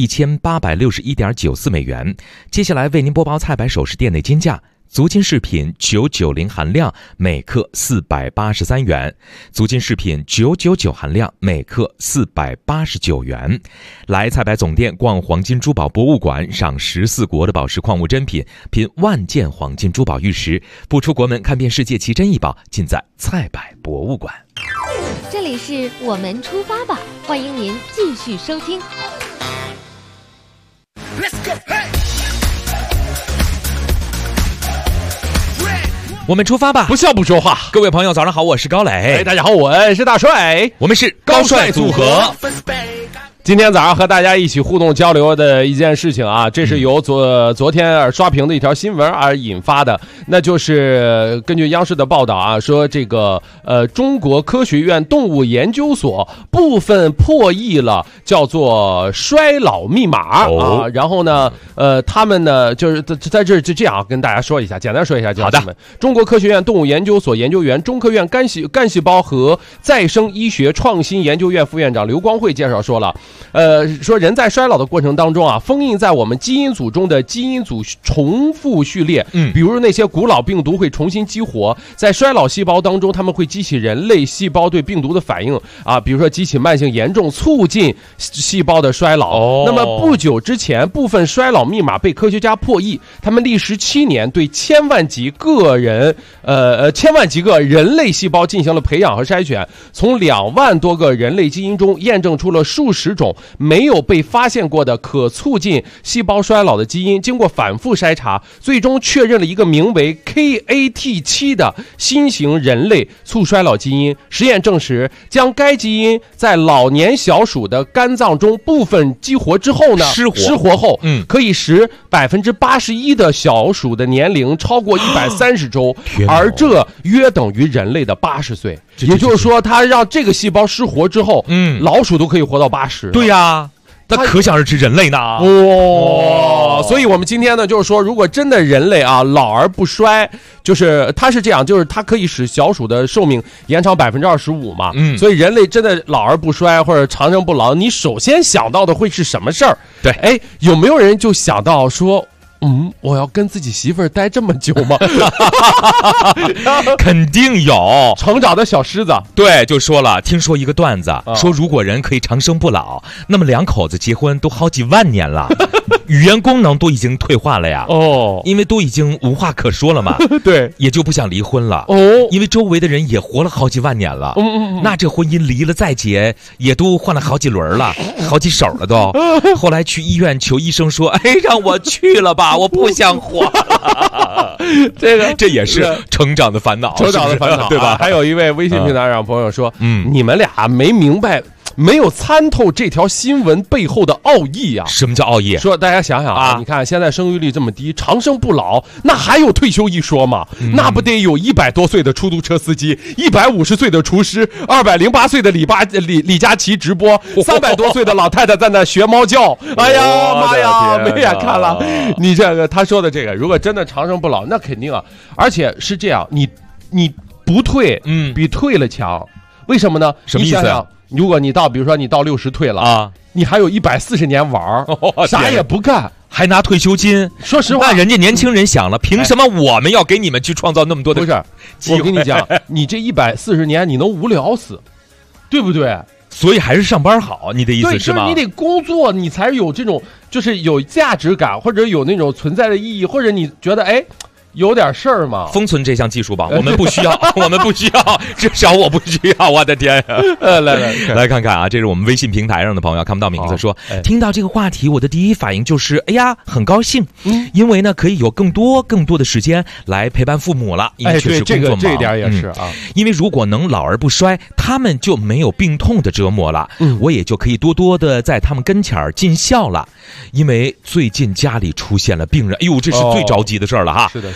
1861.94美元。接下来为您播报菜百首饰店内金价。足金饰品990含量每克483元，足金饰品999含量每克489元。来菜百总店逛黄金珠宝博物馆，赏14国的宝石矿物珍品，品万件黄金珠宝玉石，不出国门看遍世界奇珍异宝，尽在菜百博物馆。 这里是我们出发吧，欢迎您继续收听。 我们出发吧， 不笑不说话。 各位朋友早上好，我是高磊。 大家好，我是大帅， 我们是高帅组合。 今天早上和大家一起互动交流的一件事情啊，这是由昨天刷屏的一条新闻而引发的，那就是根据央视的报道啊，说这个中国科学院动物研究所部分破译了叫做衰老密码啊，然后呢他们呢就是在这就这样跟大家说一下，简单说一下。好的，中国科学院动物研究所研究员、中科院干细胞和再生医学创新研究院副院长刘光慧介绍说了。说人在衰老的过程当中啊，封印在我们基因组中的基因组重复序列，比如那些古老病毒会重新激活，在衰老细胞当中，他们会激起人类细胞对病毒的反应啊，比如说激起慢性炎症，促进细胞的衰老。那么不久之前，部分衰老密码被科学家破译，他们历时7年，对千万级个人类细胞进行了培养和筛选，从2万多个人类基因中验证出了数十种没有被发现过的可促进细胞衰老的基因，经过反复筛查，最终确认了一个名为 KAT7 的新型人类促衰老基因。实验证实，将该基因在老年小鼠的肝脏中部分激活之后呢，失活后，可以使81%的小鼠的年龄超过130周，而这约等于人类的80岁。也就是说，它让这个细胞失活之后，老鼠都可以活到80。 对呀，那可想而知人类呢。 所以我们今天呢，就是说，如果真的人类啊老而不衰，就是它是这样，就是它可以使小鼠的寿命延长25%嘛。所以人类真的老而不衰或者长生不老，你首先想到的会是什么事儿？对，哎，有没有人就想到说？我要跟自己媳妇儿待这么久吗？ 肯定有成长的小狮子。 对，就说了，听说一个段子，说如果人可以长生不老，那么2口子结婚都好几万年了，语言功能都已经退化了呀。因为都已经无话可说了嘛。 对， 也就不想离婚了。因为周围的人也活了好几万年了。那这婚姻离了再结，也都换了好几轮了，好几手了都。后来去医院求医生说，哎，让我去了吧。我不想活了。这也是成长的烦恼， 成长的烦恼，对吧？还有一位微信平台上朋友说，你们俩没明白，没有参透这条新闻背后的奥义啊！ 什么叫奥义？ 说大家想想啊，你看现在生育率这么低，长生不老，那还有退休一说吗？那不得有100多岁的出租车司机，150岁的厨师，208岁的李佳琦直播，300多岁的老太太在那学猫叫。哎呀妈呀，没眼看了！你这个他说的这个，如果真的长生不老，那肯定啊，而且是这样，你不退，比退了强。为什么呢？ 什么意思啊？ 如果你比如说你到60退了啊，你还有140年玩，啥也不干， 还拿退休金。 说实话， 那人家年轻人想了，凭什么我们要给你们去创造那么多的机会？ 我跟你讲，你这140年你能无聊死，对不对？ 所以还是上班好，你的意思是吗？ 对，就是你得工作，你才有这种就是有价值感，或者有那种存在的意义，或者你觉得哎。有点事儿嘛， 封存这项技术吧，我们不需要，我们不需要，至少我不需要。我的天呀！来看看啊，这是我们微信平台上的朋友看不到名字说，听到这个话题，我的第一反应就是，哎呀，很高兴，因为呢可以有更多的时间来陪伴父母了，因为确实工作忙， 这一点也是啊。 因为如果能老而不衰，他们就没有病痛的折磨了，我也就可以多的在他们跟前儿尽孝了。因为最近家里出现了病人，哎呦，这是最着急的事儿了哈。 是的。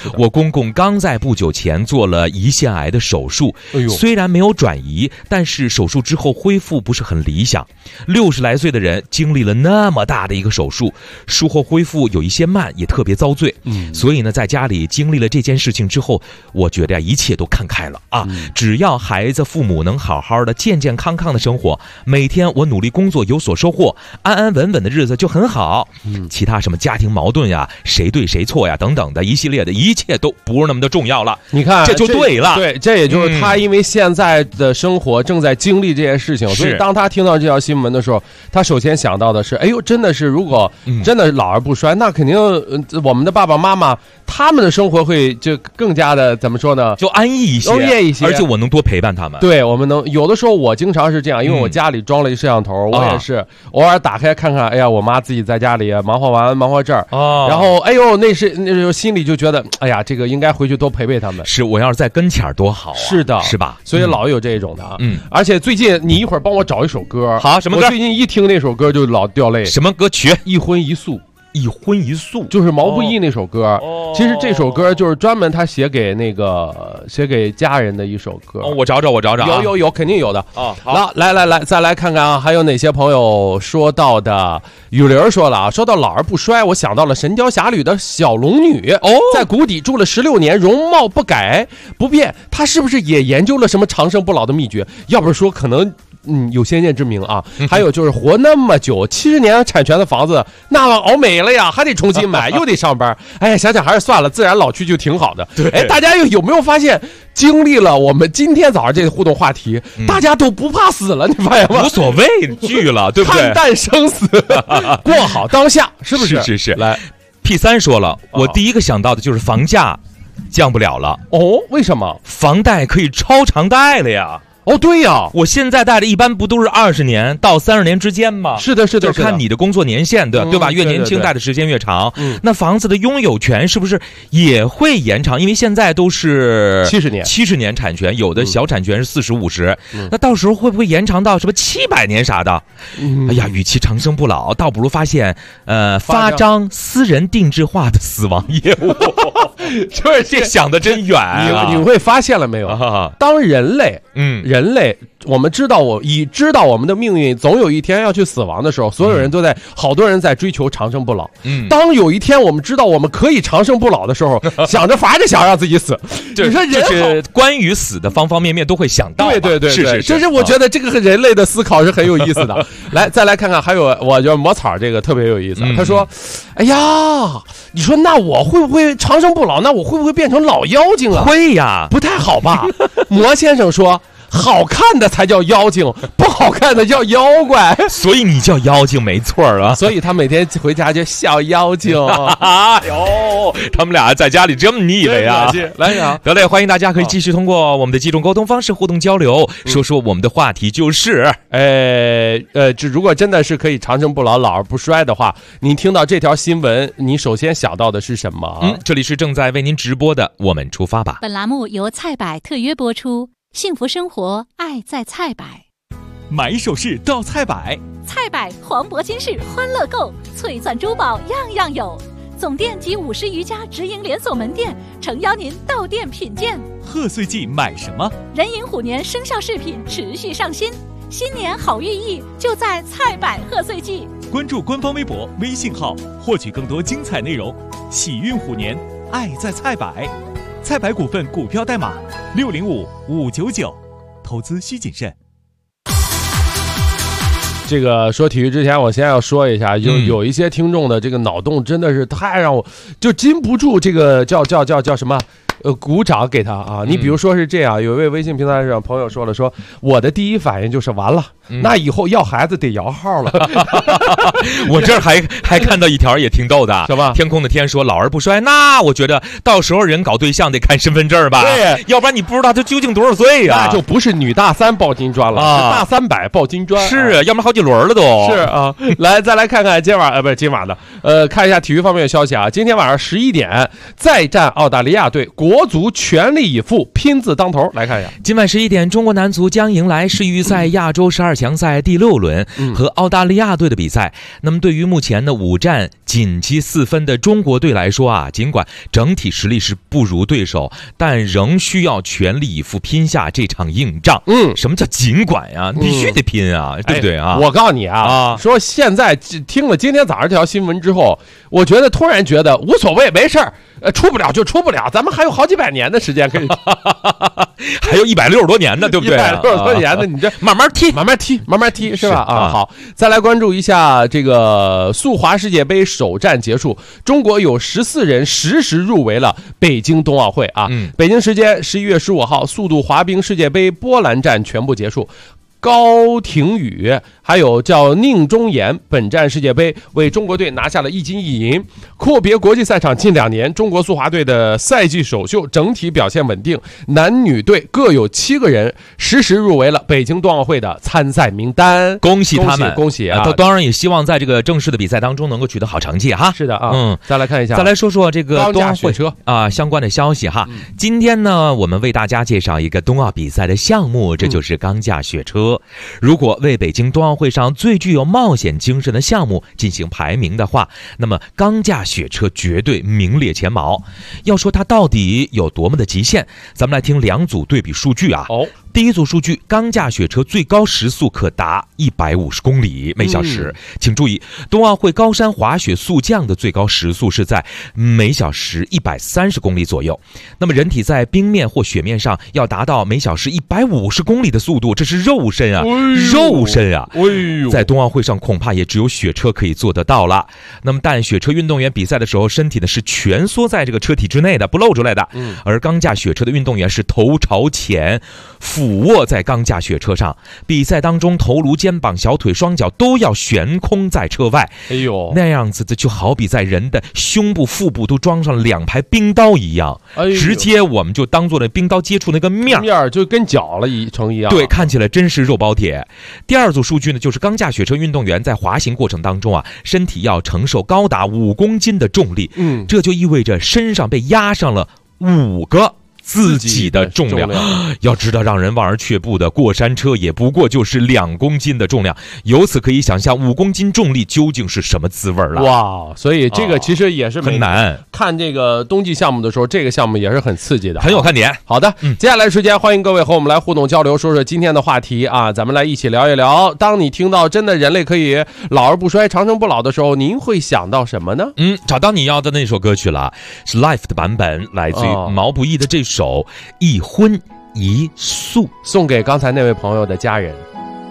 我公公刚在不久前做了胰腺癌的手术，虽然没有转移，但是手术之后恢复不是很理想。60来岁的人经历了那么大的一个手术，术后恢复有一些慢，也特别遭罪。所以呢，在家里经历了这件事情之后，我觉得一切都看开了啊！只要孩子、父母能好好的、健健康康的生活，每天我努力工作有所收获，安安稳稳的日子就很好。其他什么家庭矛盾呀、谁对谁错呀等等的一系列的一切都不是那么的重要了。 你看， 这就对了。 对，这也就是他因为现在的生活正在经历这件事情，所以当他听到这条新闻的时候，他首先想到的是，哎呦，真的是如果真的老而不衰，那肯定我们的爸爸妈妈他们的生活会就更加的怎么说呢？ 就安逸一些，而且我能多陪伴他们。 对，我们能有的时候我经常是这样，因为我家里装了一摄像头，我也是偶尔打开看看，哎呀，我妈自己在家里忙活完忙活这儿，然后哎呦，那时候心里就觉得，哎呀，这个应该回去多陪陪他们。 是，我要是在跟前多好啊！ 是的， 是吧？ 所以老有这种的啊。而且最近你一会儿帮我找一首歌， 好，什么歌？ 我最近一听那首歌就老掉泪。 什么歌曲？ 一荤一素。 一荤一素就是毛不易那首歌。其实这首歌就是专门他写给家人的一首歌。 我找找， 有，肯定有的。 好， 来，再来看看啊，还有哪些朋友说到的？雨林说了啊，说到老而不衰，我想到了《神雕侠侣》的小龙女在谷底住了16年，容貌不改不变，她是不是也研究了什么长生不老的秘诀？要不是说可能。有先见之明啊。还有就是活那么久，70年产权的房子那熬没了呀，还得重新买，又得上班。哎呀，想想还是算了，自然老去就挺好的。哎，大家有没有发现，经历了我们今天早上这个互动话题，大家都不怕死了，你发现吗？ 无所畏惧了，对不对？ 看淡生死，过好当下，是不是？ 是。 来 ，P3 说了，我第一个想到的就是房价降不了了。 为什么？ 房贷可以超长贷了呀。 对呀， 我现在贷的一般不都是20年到30年之间吗？ 是的， 就是看你的工作年限的，对吧？越年轻贷的时间越长。那房子的拥有权是不是也会延长？因为现在都是70年产权，有的小产权是40、50。那到时候会不会延长到什么700年啥的？哎呀，与其长生不老，倒不如发现发张私人定制化的死亡业务。 就是这想的真远啊！ 你会发现了没有？当人类，人类，我们知道我们的命运总有一天要去死亡的时候，所有人都在，好多人在追求长生不老。当有一天我们知道我们可以长生不老的时候，想着法子想让自己死。你说人就是关于死的方方面面都会想到。 对， 是。 这是我觉得这个人类的思考是很有意思的。来，再来看看，还有我觉得魔草这个特别有意思。他说：“哎呀，你说那我会不会长生不老？那我会不会变成老妖精啊？” 会呀， 不太好吧？魔先生说。好看的才叫妖精，不好看的叫妖怪， 所以你叫妖精没错啊。 所以他每天回家就笑妖精。 哎呦，他们俩在家里这么腻歪啊！ 来呀， 得嘞，欢迎大家可以继续通过我们的几种沟通方式互动交流，说说我们的话题就是， 这如果真的是可以长生不老、老而不衰的话，你听到这条新闻，你首先想到的是什么？ 这里是正在为您直播的，我们出发吧。 本栏目由菜百特约播出。幸福生活，爱在菜百。 买首饰到菜百， 菜百黄铂金饰欢乐购，翠钻珠宝样样有。总店及50余家直营连锁门店，诚邀您到店品鉴。 贺岁季买什么？ 壬寅虎年生肖饰品持续上新，新年好寓意就在菜百贺岁季。 关注官方微博、微信号，获取更多精彩内容。喜运虎年，爱在菜百。菜百股份股票代码605599，投资需谨慎。 这个说体育之前，我先要说一下，有一些听众的这个脑洞真的是太让我就禁不住这个叫什么。鼓掌给他啊！你比如说是这样，有一位微信平台上朋友说了，说我的第一反应就是完了，那以后要孩子得摇号了。 我这儿还看到一条也挺逗的， 什么？ 天空的天说老而不衰，那我觉得到时候人搞对象得看身份证吧， 对， 要不然你不知道他究竟多少岁呀， 那就不是女大3抱金砖了，是大300抱金砖， 是，要不然好几轮了都。 是啊，来再来看看今晚不是今晚的，看一下体育方面的消息啊，今天晚上11点再战澳大利亚队。国足全力以赴拼字当头。来看一下， 今晚11点，中国男足将迎来世预赛亚洲12强赛第6轮和澳大利亚队的比赛。那么对于目前的5战仅积4分的中国队来说啊，尽管整体实力是不如对手，但仍需要全力以赴拼下这场硬仗。什么叫尽管呀？必须得拼啊，对不对啊？ 我告诉你啊，说现在听了今天早上这条新闻之后，我觉得突然觉得无所谓，没事儿。出不了就出不了，咱们还有好几百年的时间可以， 还有160多年呢，对不对 ？160多年呢，你这慢慢踢， 慢慢踢，慢慢踢，是吧？啊，好，再来关注一下这个速滑世界杯首战结束，中国有14人实时入围了北京冬奥会啊。北京时间11月15号，速度滑冰世界杯波兰站全部结束。高廷宇还有叫宁中岩本站世界杯为中国队拿下了1金1银。阔别国际赛场近2年，中国速滑队的赛季首秀整体表现稳定，男女队各有7个人实时入围了北京冬奥会的参赛名单。 恭喜他们， 恭喜啊！ 他当然也希望在这个正式的比赛当中能够取得好成绩哈。 是的啊，再来看一下， 再来说说这个冬奥会车啊相关的消息哈。今天呢，我们为大家介绍一个冬奥比赛的项目，这就是钢架雪车。如果为北京冬奥会上最具有冒险精神的项目进行排名的话，那么钢架雪车绝对名列前茅。要说它到底有多么的极限，咱们来听2组对比数据啊。第一组数据，钢架雪车最高时速可达150公里每小时。请注意，冬奥会高山滑雪速降的最高时速是在每小时130公里左右。那么人体在冰面或雪面上要达到每小时150公里的速度，这是肉身啊，肉身啊！在冬奥会上恐怕也只有雪车可以做得到了。那么但雪车运动员比赛的时候，身体呢是蜷缩在这个车体之内的，不露出来的。而钢架雪车的运动员是头朝前俯卧在钢架雪车上，比赛当中头颅、肩膀、小腿、双脚都要悬空在车外。那样子的就好比在人的胸部、腹部都装上了2排冰刀一样，直接我们就当做那冰刀接触那个面就跟绞了一样。 对，看起来真是肉包铁。第二组数据呢，就是钢架雪车运动员在滑行过程当中啊，身体要承受高达5公斤的重力。这就意味着身上被压上了5个自己的重量。要知道，让人望而却步的过山车也不过就是2公斤的重量，由此可以想象5公斤重力究竟是什么滋味了。 哇，所以这个其实也是很难。 看这个冬季项目的时候，这个项目也是很刺激的， 很有看点。 好的，接下来时间欢迎各位和我们来互动交流，说说今天的话题啊，咱们来一起聊一聊。当你听到真的人类可以老而不衰、长生不老的时候，您会想到什么呢？ 找到你要的那首歌曲了，是 Live 的版本，来自于毛不易的这首一荤一素， 送给刚才那位朋友的家人。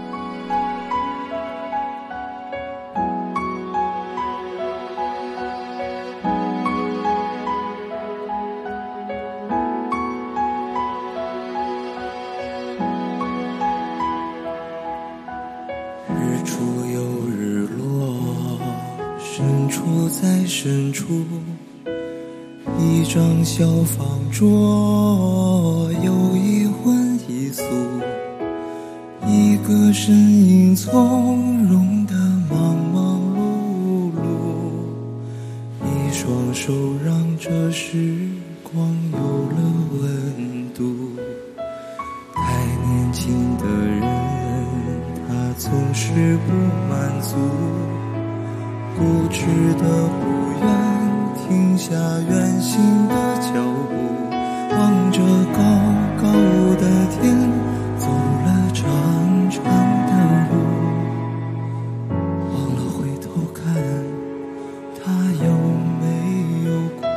日出有日落，深处在深处，一张小方桌，有一荤一素，一个身影从容的忙忙碌碌，一双手让这时光有了温度。太年轻的人，他总是不满足，固执的不愿停下远行的脚步，望着高高的天，走了长长的路，忘了回头看他有没有哭。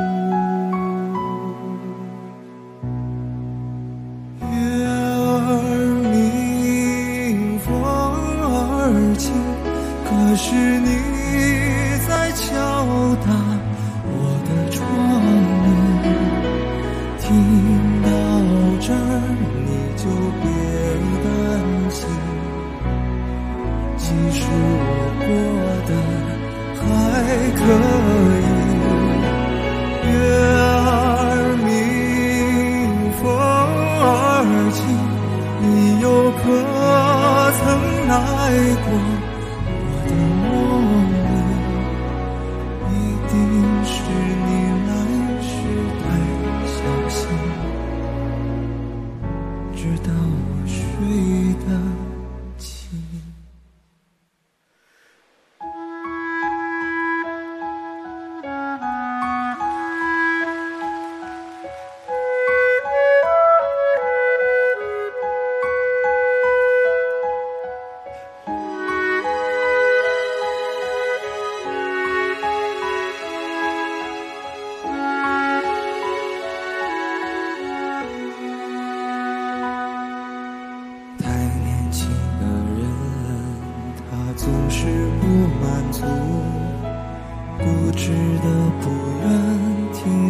月儿明，风儿轻，可是你在敲打窗棂，听到这儿你就别担心，其实我过得还可以。月儿明，风儿轻，你又可曾来过我的梦里？一定是你来时太小心，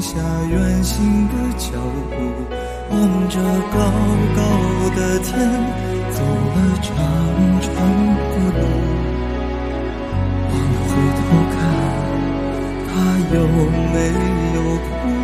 下远行的脚步，望着高高的天，走了长长的路。往回头看，他有没有哭？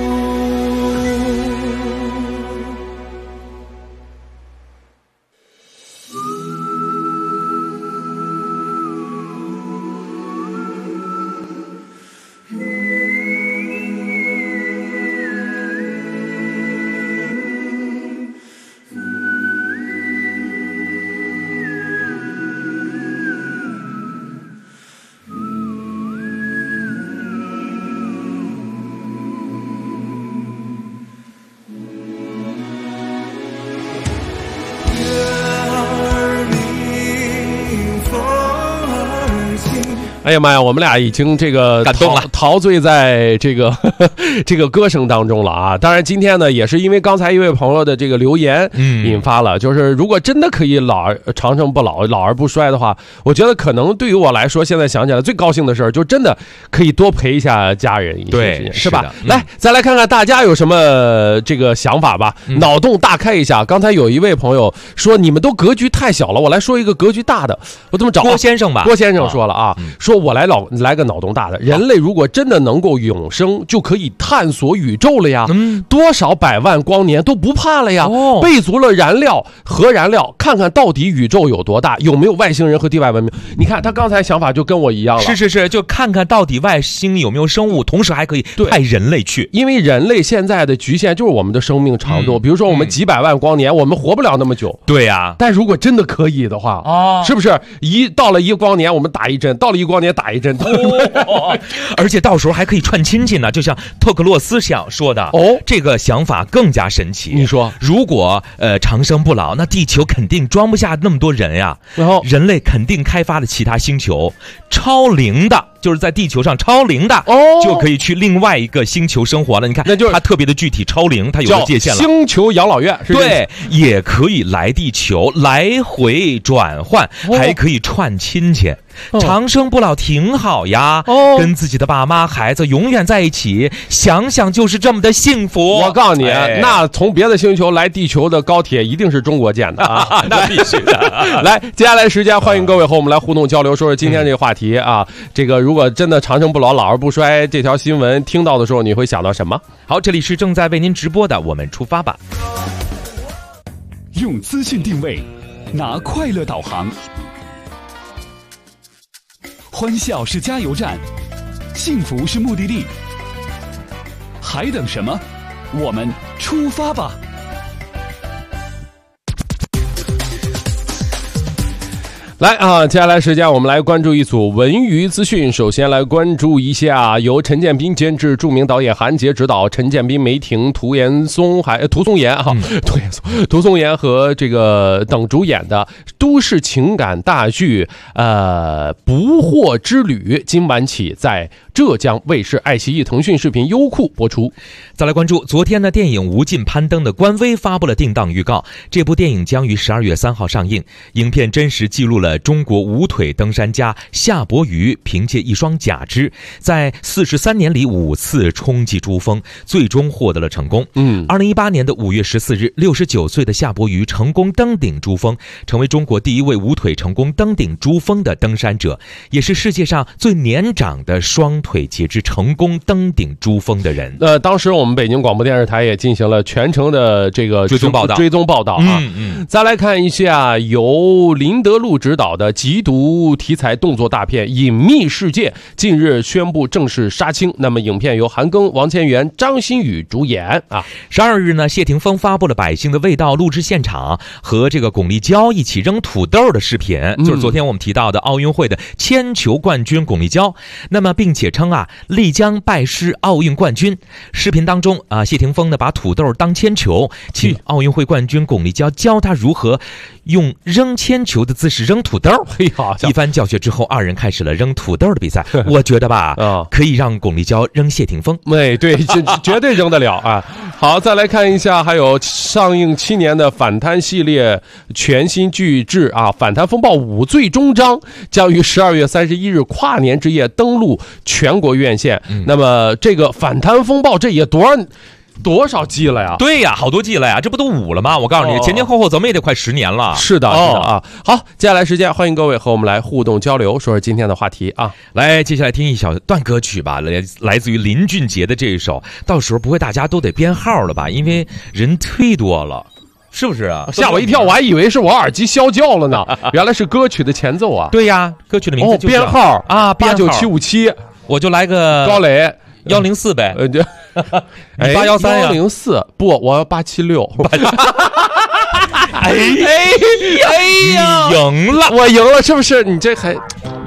哎呀妈呀，我们俩已经这个感动了， 陶醉在这个这个歌声当中了啊！当然，今天呢也是因为刚才一位朋友的这个留言，引发了，就是如果真的可以长生不老、老而不衰的话，我觉得可能对于我来说，现在想起来最高兴的事儿，就真的可以多陪一下家人一些时间，是吧？来，再来看看大家有什么这个想法吧，脑洞大开一下。刚才有一位朋友说你们都格局太小了，我来说一个格局大的，我这么找郭先生吧， 郭先生说了啊，说我来个脑洞大的，人类如果真的能够永生，就可以探索宇宙了呀，多少百万光年都不怕了呀，备足了核燃料，看看到底宇宙有多大，有没有外星人和地外文明。你看他刚才想法就跟我一样了， 是，就看看到底外星有没有生物，同时还可以派人类去， 因为人类现在的局限就是我们的生命长度，比如说我们几百万光年，我们活不了那么久， 对呀， 但如果真的可以的话，是不是到了一个光年我们打一针，到了一个光年打一针， 而且到时候还可以串亲戚呢，就像特克洛斯想说的这个想法更加神奇。 你说， 如果长生不老，那地球肯定装不下那么多人呀， 然后人类肯定开发了其他星球，超龄的，就是在地球上超龄的，就可以去另外一个星球生活了。你看， 那就是它特别的具体，超龄它有个界限了。 星球养老院， 对，也可以来地球来回转换，还可以串亲戚。长生不老挺好呀，跟自己的爸妈孩子永远在一起，想想就是这么的幸福。 我告诉你，那从别的星球来地球的高铁一定是中国建的啊， 那必须的。 来，接下来时间欢迎各位和我们来互动交流，说说今天这个话题啊。这个如果真的长生不老、老而不衰这条新闻听到的时候，你会想到什么？ 好，这里是正在为您直播的，我们出发吧。 用资讯定位，拿快乐导航。欢笑是加油站，幸福是目的地，还等什么？我们出发吧！ 来啊，接下来时间我们来关注一组文娱资讯。首先来关注一下由陈建斌监制、著名导演韩杰执导，陈建斌、梅婷、涂松岩和这个等主演的都市情感大剧不惑之旅，今晚起在浙江卫视、爱奇艺、腾讯视频、优酷播出。 再来关注昨天的电影《无尽攀登》的官微发布了定档预告，这部电影将于12月3号上映。影片真实记录了中国无腿登山家夏伯渝凭借一双假肢，在43年里5次冲击珠峰，最终获得了成功。2018年的5月14日，69岁的夏伯渝成功登顶珠峰，成为中国第一位无腿成功登顶珠峰的登山者，也是世界上最年长的双腿截肢成功登顶珠峰的人。 当时我们北京广播电视台也进行了全程的这个追踪报道啊。再来看一下由林德禄执导的缉毒题材动作大片《隐秘世界》近日宣布正式杀青。那么影片由韩庚、王千源、张馨予主演啊。 12日呢，谢霆锋发布了《百姓的味道》录制现场和这个巩俐娇一起扔土豆的视频，就是昨天我们提到的奥运会的铅球冠军巩俐娇。那么并且称力将拜师奥运冠军。视频当中谢霆锋呢把土豆当铅球，请奥运会冠军巩俐娇教他如何用扔铅球的姿势扔土豆。一番教学之后，二人开始了扔土豆的比赛。我觉得吧，可以让巩俐娇扔谢霆锋。 对，绝对扔得了啊！好，再来看一下，还有上映7年的反贪系列全新剧制反贪风暴5最终章将于12月31日跨年之夜登陆全全国院线。那么这个反贪风暴，这也多少季了呀？ 对呀，好多季了呀，这不都5了吗？我告诉你，前后怎么也得快10年了。 是的，是的啊。好，接下来时间，欢迎各位和我们来互动交流，说说今天的话题啊。 来，接下来听一小段歌曲吧，来自于林俊杰的这一首。到时候不会大家都得编号了吧？因为人忒多了。是不是啊？ 吓我一跳，我还以为是我耳机消叫了呢，原来是歌曲的前奏啊！ 对呀，歌曲的名字就是编号啊 ，89757， 我就来个高磊 104呗， 你813呀？104不，我要876。哎呀， 你赢了， 我赢了，是不是？你这还。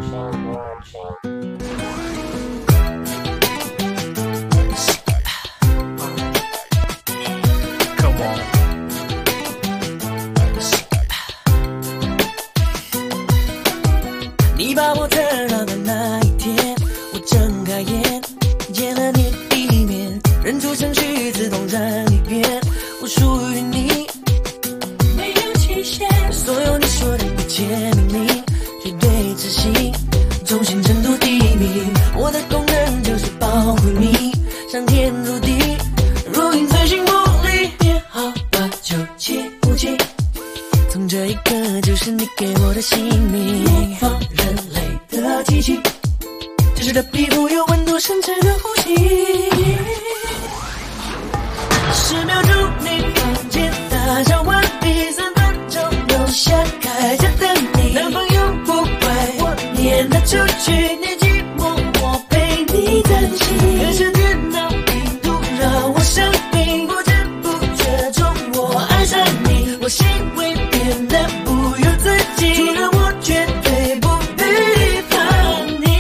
你把我刺到的那一天，我睁开眼，见了你一面，认出程序自动让你变，我属于你，没有期限。所有你说的一切命令，绝对执行，忠心程度第一名。我的功能就是保护你，上天入地，如影随形不离。编号89757，从这一刻就是你给我的姓名。放人类的机器，真实的皮肤有温度，深沉的呼吸。10秒钟你房间打扫完毕，3分钟留下开着等你。男朋友不怪我撵他出去，你寂寞我陪你担心。可是电脑病毒让我生病，不知不觉中我爱上你，我心会变得不由自己，除了我绝对不背叛你。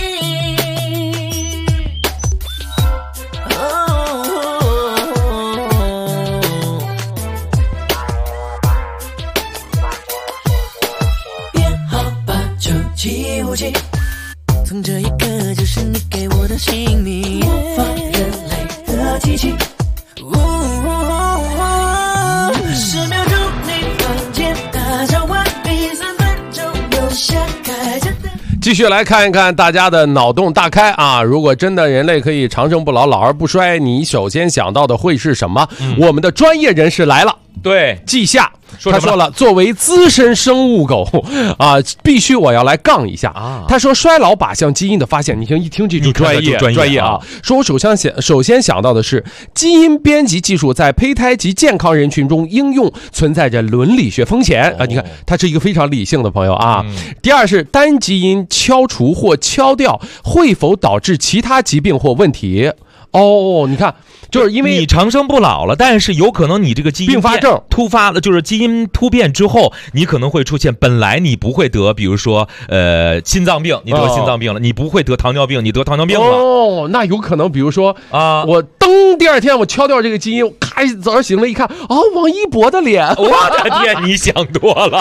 编号89757，从这一刻就是你给我的姓名。模仿人类的机器。10秒钟你房间打扫完毕，3分钟留下开着灯。 继续来看一看大家的脑洞大开啊！如果真的人类可以长生不老、老而不衰，你首先想到的会是什么？我们的专业人士来了。 对， 记下。他说了，作为资深生物狗啊，必须我要来杠一下啊。他说，衰老靶向基因的发现，你一听这就专业啊。说我首先想到的是，基因编辑技术在胚胎及健康人群中应用存在着伦理学风险啊。你看，他是一个非常理性的朋友啊。第二是单基因敲除或敲掉会否导致其他疾病或问题？哦，你看。就是因为你长生不老了，但是有可能你这个基因并发症突发了，就是基因突变之后，你可能会出现本来你不会得，比如说心脏病，你得心脏病了，你不会得糖尿病，你得糖尿病了。 哦，那有可能，比如说啊，我第二天我敲掉这个基因，咔，早上醒了一看，啊，王一博的脸， 我的天，你想多了。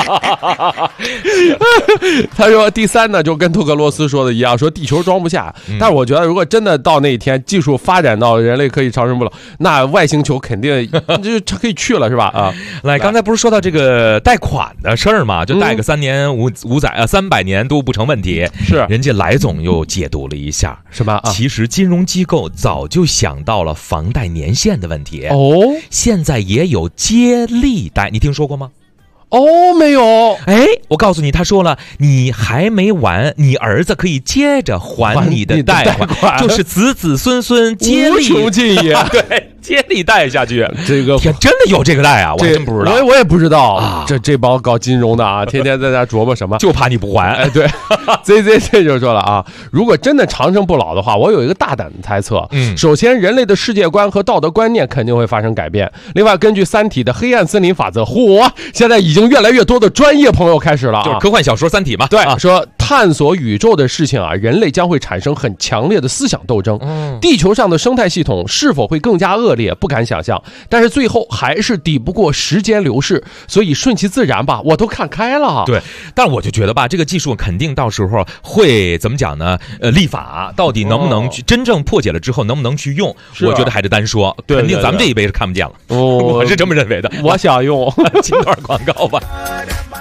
他说第三呢，就跟托克罗斯说的一样，说地球装不下，但是我觉得如果真的到那一天，技术发展到人类可以长生不老，那外星球肯定就可以去了，是吧？啊， 来，刚才不是说到这个贷款的事儿嘛，就贷个3年5载300年都不成问题。 是， 人家来总又解读了一下， 什么？ 其实金融机构早就想到了房贷年限的问题哦， 现在也有接力贷，你听说过吗？ 哦，没有。 哎，我告诉你，他说了，你还没完，你儿子可以接着还你的贷款，就是子子孙孙接力无穷尽也。 对，接力贷下去。 这个天，真的有这个贷啊？我还真不知道。 我也不知道啊。这帮搞金融的啊，天天在那琢磨什么， 就怕你不还。 哎，对，ZZ 就说了啊，如果真的长生不老的话，我有一个大胆的猜测。首先，人类的世界观和道德观念肯定会发生改变。另外，根据《三体》的黑暗森林法则，现在已经越来越多的专业朋友开始了， 就是科幻小说《三体》嘛。 对，说探索宇宙的事情啊，人类将会产生很强烈的思想斗争。地球上的生态系统是否会更加恶劣，不敢想象。但是最后还是抵不过时间流逝，所以顺其自然吧，我都看开了。 对，但是我就觉得吧，这个技术肯定到时候会怎么讲呢？立法到底能不能去真正破解了之后，能不能去用？我觉得还得单说，肯定咱们这一辈是看不见了。我是这么认为的。 我想用， 进段广告吧。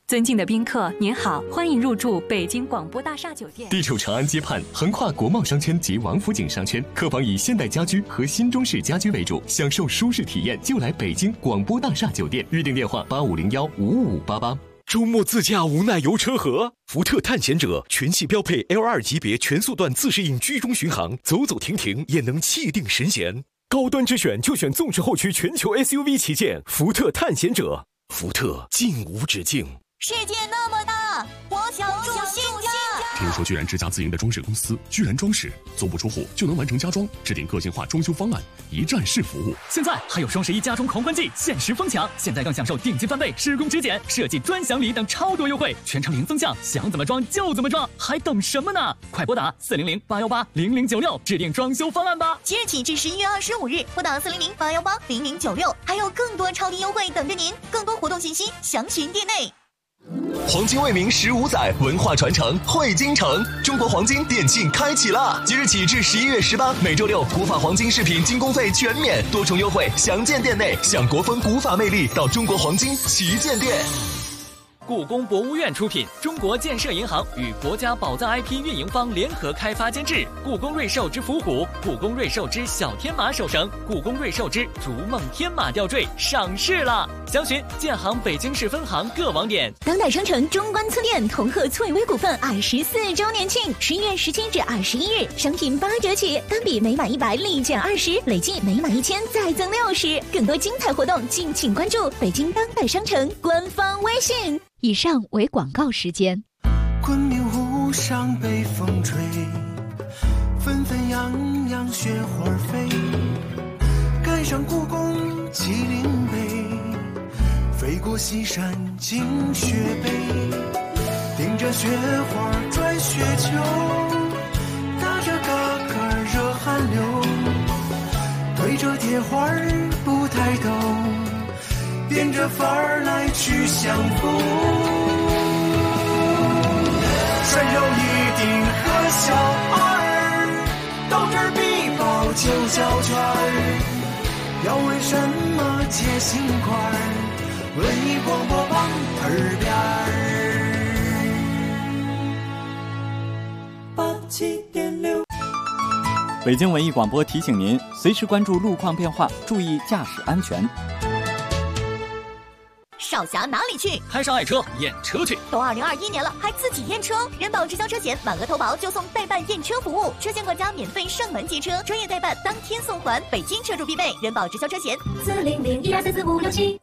尊敬的宾客，您好，欢迎入住北京广播大厦酒店。 地处长安街畔，横跨国贸商圈及王府井商圈，客房以现代家居和新中式家居为主，享受舒适体验就来北京广播大厦酒店。预订电话8501-55588。 周末自驾无奈游车河，福特探险者全系标配 L2 级别全速段自适应居中巡航，走走停停也能气定神闲。高端之选就选纵驰后驱全球 SUV 旗舰福特探险者，福特尽无止境。 世界那么大，我想住新家。 听说居然之家自营的装饰公司居然装饰足不出户就能完成家装，制定个性化装修方案，一站式服务。 现在还有双11家装狂欢季，限时疯抢！现在更享受定金翻倍、施工直减、设计专享礼等超多优惠，全程零增项，想怎么装就怎么装，还等什么呢？快拨打400-818-0096制定装修方案吧！ 即日起至11月25日，拨打400-818-0096，还有更多超低优惠等着您。更多活动信息详询店内。 黄金卫明15载，文化传承汇京城。中国黄金电竞开启了，即日起至11月18，每周六古法黄金饰品进工费全免，多重优惠详见店内。享国风古法魅力，到中国黄金旗舰店。 故宫博物院出品，中国建设银行与国家宝藏 IP 运营方联合开发监制。故宫瑞兽之伏虎、故宫瑞兽之小天马手绳、故宫瑞兽之逐梦天马吊坠上市了，详询建行北京市分行各网点。 当代商城中关村店同贺翠微股份24周年庆，11月17至21日，商品8折起，单笔每满100立减20，累计每满1000再增60。更多精彩活动，敬请关注北京当代商城官方微信。以上为广告时间。 昆明湖上北风吹，纷纷扬扬雪花飞，赶上故宫麒麟碑，飞过西山进雪北，顶着雪花转雪球，打着嘎嘎热汗流，对着铁花不抬头，变着法儿来去相逢，山有一定和小二，到这儿必报9小圈儿，要问什么切心块儿，文艺广播网耳边儿 87.6。北京文艺广播提醒您，随时关注路况变化，注意驾驶安全。 少侠哪里去？ 开上爱车验车去。 都2021年了，还自己验车？人保直销车险满额投保就送代办验车服务，车险管家免费上门接车，专业代办当天送还。北京车主必备，人保直销车险40012344567。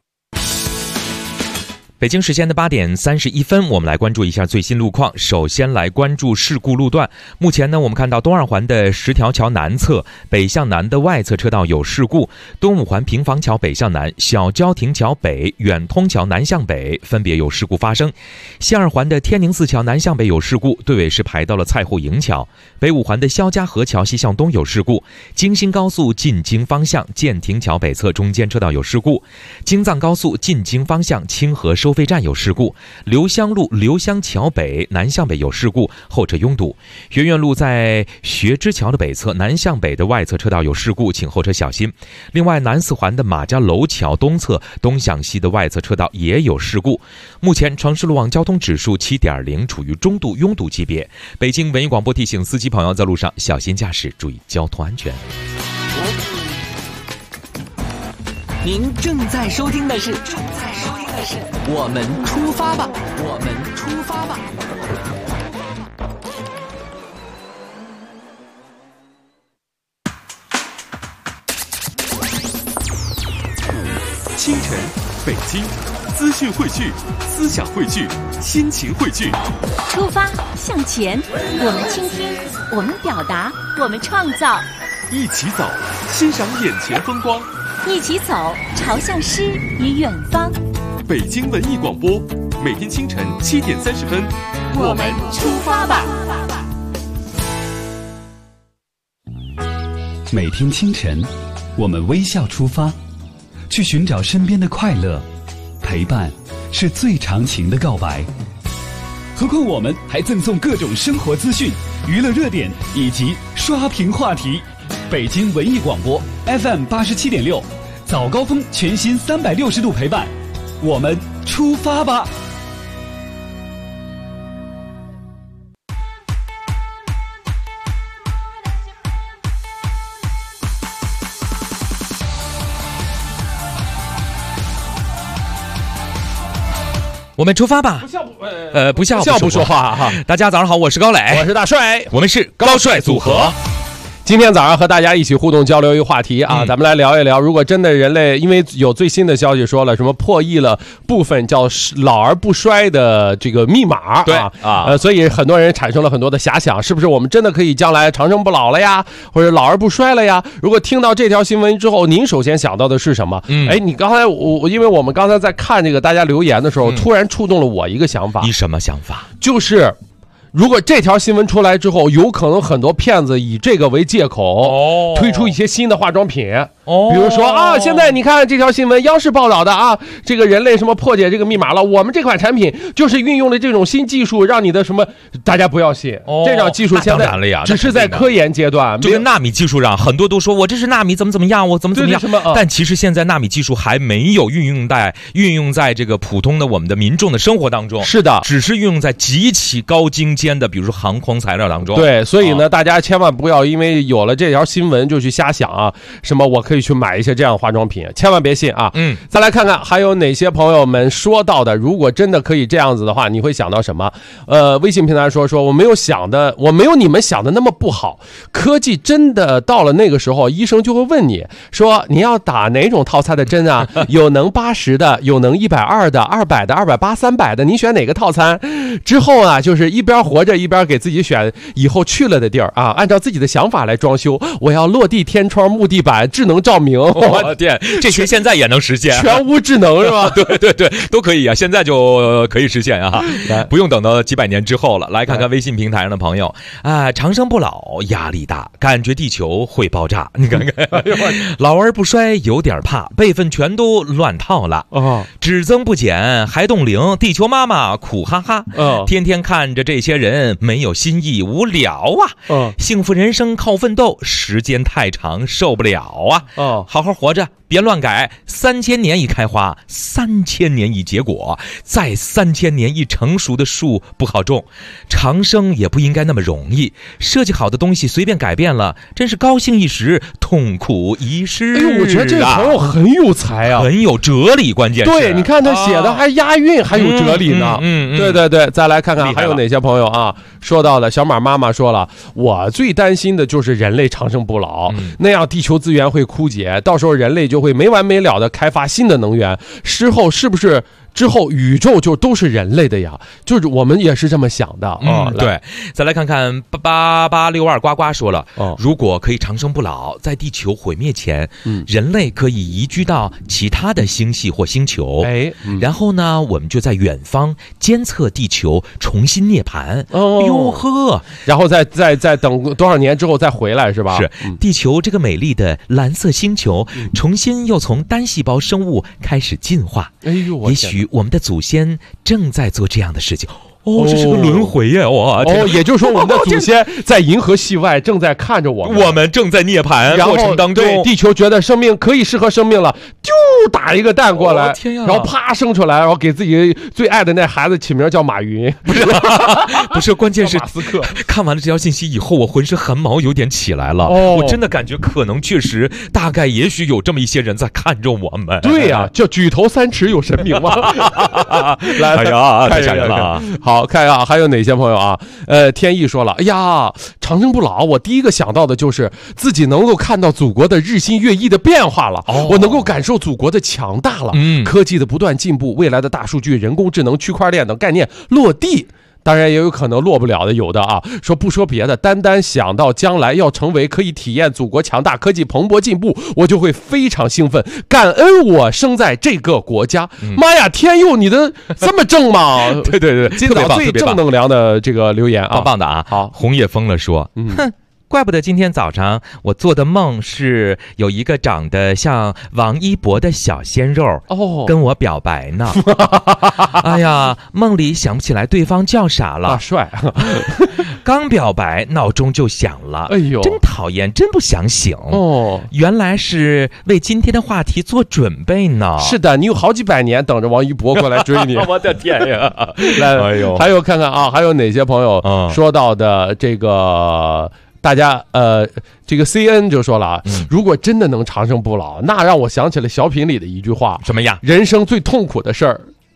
北京时间的8点31分，我们来关注一下最新路况。首先来关注事故路段。目前呢，我们看到东二环的10条桥南侧北向南的外侧车道有事故，东五环平房桥北向南、小交亭桥北、远通桥南向北分别有事故发生。西二环的天宁寺桥南向北有事故，队尾是排到了蔡后营桥。北五环的肖家河桥西向东有事故，京新高速进京方向建亭桥北侧中间车道有事故，京藏高速进京方向清河收费站有事故，刘香路刘香桥北南向北有事故，后车拥堵。学院路在学之桥的北侧南向北的外侧车道有事故，请后车小心。另外，南四环的马家楼桥东侧东向西的外侧车道也有事故。目前城市路网交通指数7.0，处于中度拥堵级别。北京文艺广播提醒司机朋友在路上小心驾驶，注意交通安全。 您正在收听的是我们出发吧，我们出发吧。 清晨，北京，资讯汇聚，思想汇聚，心情汇聚。 出发向前，我们倾听，我们表达，我们创造。 一起走，欣赏眼前风光。 一起走，朝向诗与远方。 北京文艺广播，每天清晨7点30分，我们出发吧。 每天清晨，我们微笑出发，去寻找身边的快乐。陪伴是最长情的告白。何况我们还赠送各种生活资讯、娱乐热点以及刷屏话题。北京文艺广播 FM 87.6，早高峰全新360度陪伴，我们出发吧。 我们出发吧。不笑不说话哈。大家早上好，我是高磊， 我是大帅， 我们是高帅组合。 今天早上和大家一起互动交流一个话题啊，咱们来聊一聊，如果真的人类因为有最新的消息说了什么破译了部分叫老而不衰的这个密码， 对啊， 所以很多人产生了很多的遐想，是不是我们真的可以将来长生不老了呀，或者老而不衰了呀？如果听到这条新闻之后，您首先想到的是什么？你刚才因为我们刚才在看这个大家留言的时候，突然触动了我一个想法。 你什么想法？ 就是如果这条新闻出来之后，有可能很多骗子以这个为借口，推出一些新的化妆品。比如说啊，现在你看这条新闻，央视报道的啊，这个人类什么破解这个密码了，我们这款产品就是运用了这种新技术，让你的什么，大家不要信，这种技术现在只是在科研阶段， 就跟纳米技术上，很多都说我这是纳米怎么样，我怎么样，但其实现在纳米技术还没有运用在这个普通的我们的民众的生活当中， 是的， 只是运用在极其高精尖的，比如说航空材料当中。 对，所以呢，大家千万不要因为有了这条新闻就去瞎想啊，什么我可以去买一些这样的化妆品，千万别信啊。再来看看还有哪些朋友们说到的，如果真的可以这样子的话，你会想到什么？微信平台说我没有你们想的那么不好。科技真的到了那个时候，医生就会问你说你要打哪种套餐的针啊？有能80的，有能120的，200的，280、300的，你选哪个套餐？之后啊，就是一边活着一边给自己选以后去了的地儿啊，按照自己的想法来装修。我要落地天窗、木地板、智能照明。 我的天，这些现在也能实现， 全屋智能是吧？ 对，都可以啊，现在就可以实现啊，不用等到几百年之后了。来看看微信平台上的朋友啊，长生不老压力大，感觉地球会爆炸。你看看，老而不衰有点怕，辈分全都乱套了只增不减还冻龄，地球妈妈苦哈哈。天天看着这些人没有新意，无聊啊。幸福人生靠奋斗，时间太长受不了啊。好好活着，别乱改。3000年一开花，3000年一结果，再3000年一成熟的树不好种。长生也不应该那么容易，设计好的东西随便改变了，真是高兴一时，痛苦一世。 我觉得这个朋友很有才啊， 很有哲理，关键是对，你看他写的还押韵，还有哲理呢。对，再来看看还有哪些朋友啊，说到了小马妈妈说了，我最担心的就是人类长生不老，那样地球资源会枯竭，到时候人类就会没完没了的开发新的能源，之后宇宙就都是人类的呀，就是我们也是这么想的对，再来看看8862呱呱说了，如果可以长生不老，在地球毁灭前，人类可以移居到其他的星系或星球，然后呢，我们就在远方监测地球重新涅槃。哟呵， 然后再等多少年之后再回来是吧？ 是，地球这个美丽的蓝色星球重新又从单细胞生物开始进化。也许我们的祖先正在做这样的事情。这是个轮回耶！ 也就是说，我们的祖先在银河系外正在看着我们， 我们正在涅槃过程当中。 对，地球觉得生命可以适合生命了，就打一个蛋过来，然后啪生出来，然后给自己最爱的那孩子起名叫马云。 不是，关键是马斯克。 看完了这条信息以后，我浑身汗毛有点起来了。我真的感觉可能确实，大概也许有这么一些人在看着我们。 对呀，叫举头三尺有神明吗？来， 哎呀，太吓人了。 好看啊，还有哪些朋友啊？天意说了，哎呀，长生不老，我第一个想到的就是自己能够看到祖国的日新月异的变化了，我能够感受祖国的强大了。科技的不断进步，未来的大数据、人工智能、区块链等概念落地。当然也有可能落不了的，有的啊。不说别的，单想到将来要成为可以体验祖国强大、科技蓬勃进步，我就会非常兴奋，感恩我生在这个国家。妈呀，天佑你的这么正吗？ 对， 今早最正能量的这个留言啊， 棒的啊。好，红叶疯了说，哼。怪不得今天早上我做的梦是有一个长得像王一博的小鲜肉跟我表白呢。哎呀，梦里想不起来对方叫啥了。 大帅， 刚表白闹钟就响了， 哎呦， 真讨厌，真不想醒。原来是为今天的话题做准备呢。 是的，你有好几百年等着王一博过来追你。 我的天呀！ 来，还有看看啊，还有哪些朋友说到的这个。大家这个 CN 就说了啊，如果真的能长生不老，那让我想起了小品里的一句话， 什么呀？ 人生最痛苦的事儿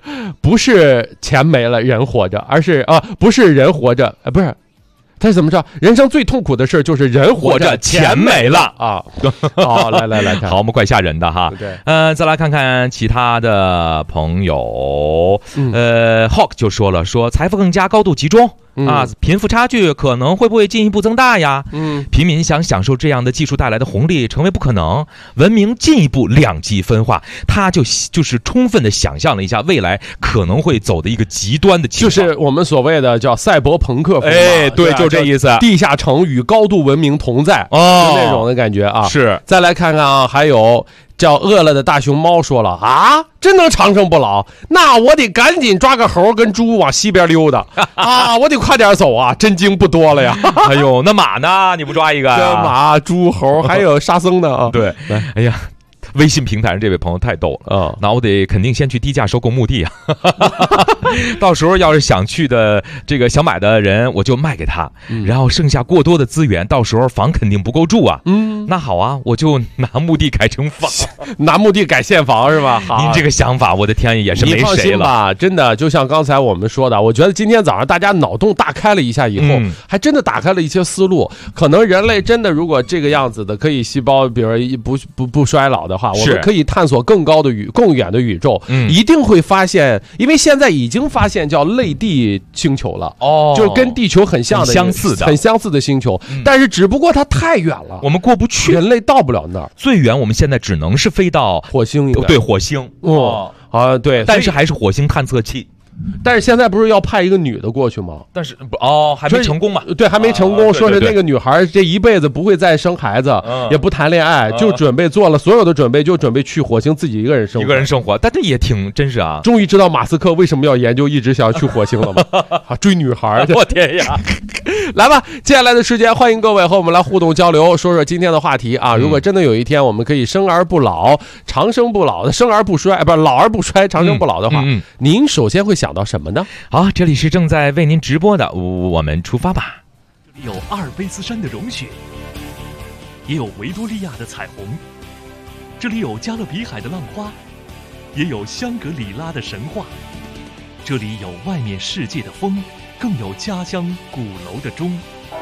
不是钱没了人活着，而是不是人活着，不是。他是怎么着？人生最痛苦的事就是人活着钱没了啊！好，来看， 好，我们怪吓人的哈。 对， 再来看看其他的朋友。Hawk 就说财富更加高度集中。贫富差距可能会不会进一步增大呀？平民想享受这样的技术带来的红利，成为不可能。文明进一步两极分化，他就是充分的想象了一下未来可能会走的一个极端的情况， 就是我们所谓的叫赛博朋克风。 对，就这意思。 地下城与高度文明同在，就那种的感觉啊。 是。 再来看看啊，还有。叫饿了的大熊猫说了啊，真能长生不老？那我得赶紧抓个猴跟猪往西边溜达啊！我得快点走啊，真经不多了呀！ 哎呦，那马呢？你不抓一个啊？马、猪、猴，还有沙僧呢啊！ 对，哎呀。微信平台上这位朋友太逗了那我得肯定先去低价收购墓地啊，到时候要是想去的这个想买的人，我就卖给他，然后剩下过多的资源，到时候房肯定不够住啊。那好啊，我就拿墓地改成房， 拿墓地改现房是吧？ 您这个想法，我的天也是没谁了。 你放心吧，真的就像刚才我们说的，我觉得今天早上大家脑洞大开了一下以后，还真的打开了一些思路。可能人类真的如果这个样子的可以细胞，比如不衰老的话。我们可以探索更远的宇宙，一定会发现，因为现在已经发现叫类地星球了，就是跟地球很像的、很相似的星球，但是只不过它太远了， 我们过不去， 人类到不了那儿。 最远我们现在只能是飞到火星， 对，火星， 对， 但是还是火星探测器。 但是现在不是要派一个女的过去吗？ 但是还没成功嘛？ 对，还没成功。说是那个女孩这一辈子不会再生孩子，也不谈恋爱，就准备做了所有的准备，就准备去火星自己一个人生活。 但这也挺真实啊！ 终于知道马斯克为什么要研究一直想要去火星了吗？追女孩。 我天呀！ 来吧，接下来的时间，欢迎各位和我们来互动交流，说说今天的话题啊。如果真的有一天我们可以生而不老、长生不老的生而不衰，不是老而不衰、长生不老的话，您首先会想到什么呢？ 好，这里是正在为您直播的，我们出发吧。 这里有阿尔卑斯山的融雪，也有维多利亚的彩虹，这里有加勒比海的浪花，也有香格里拉的神话，这里有外面世界的风，更有家乡鼓楼的钟。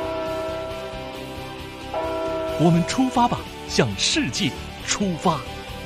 我们出发吧，向世界出发。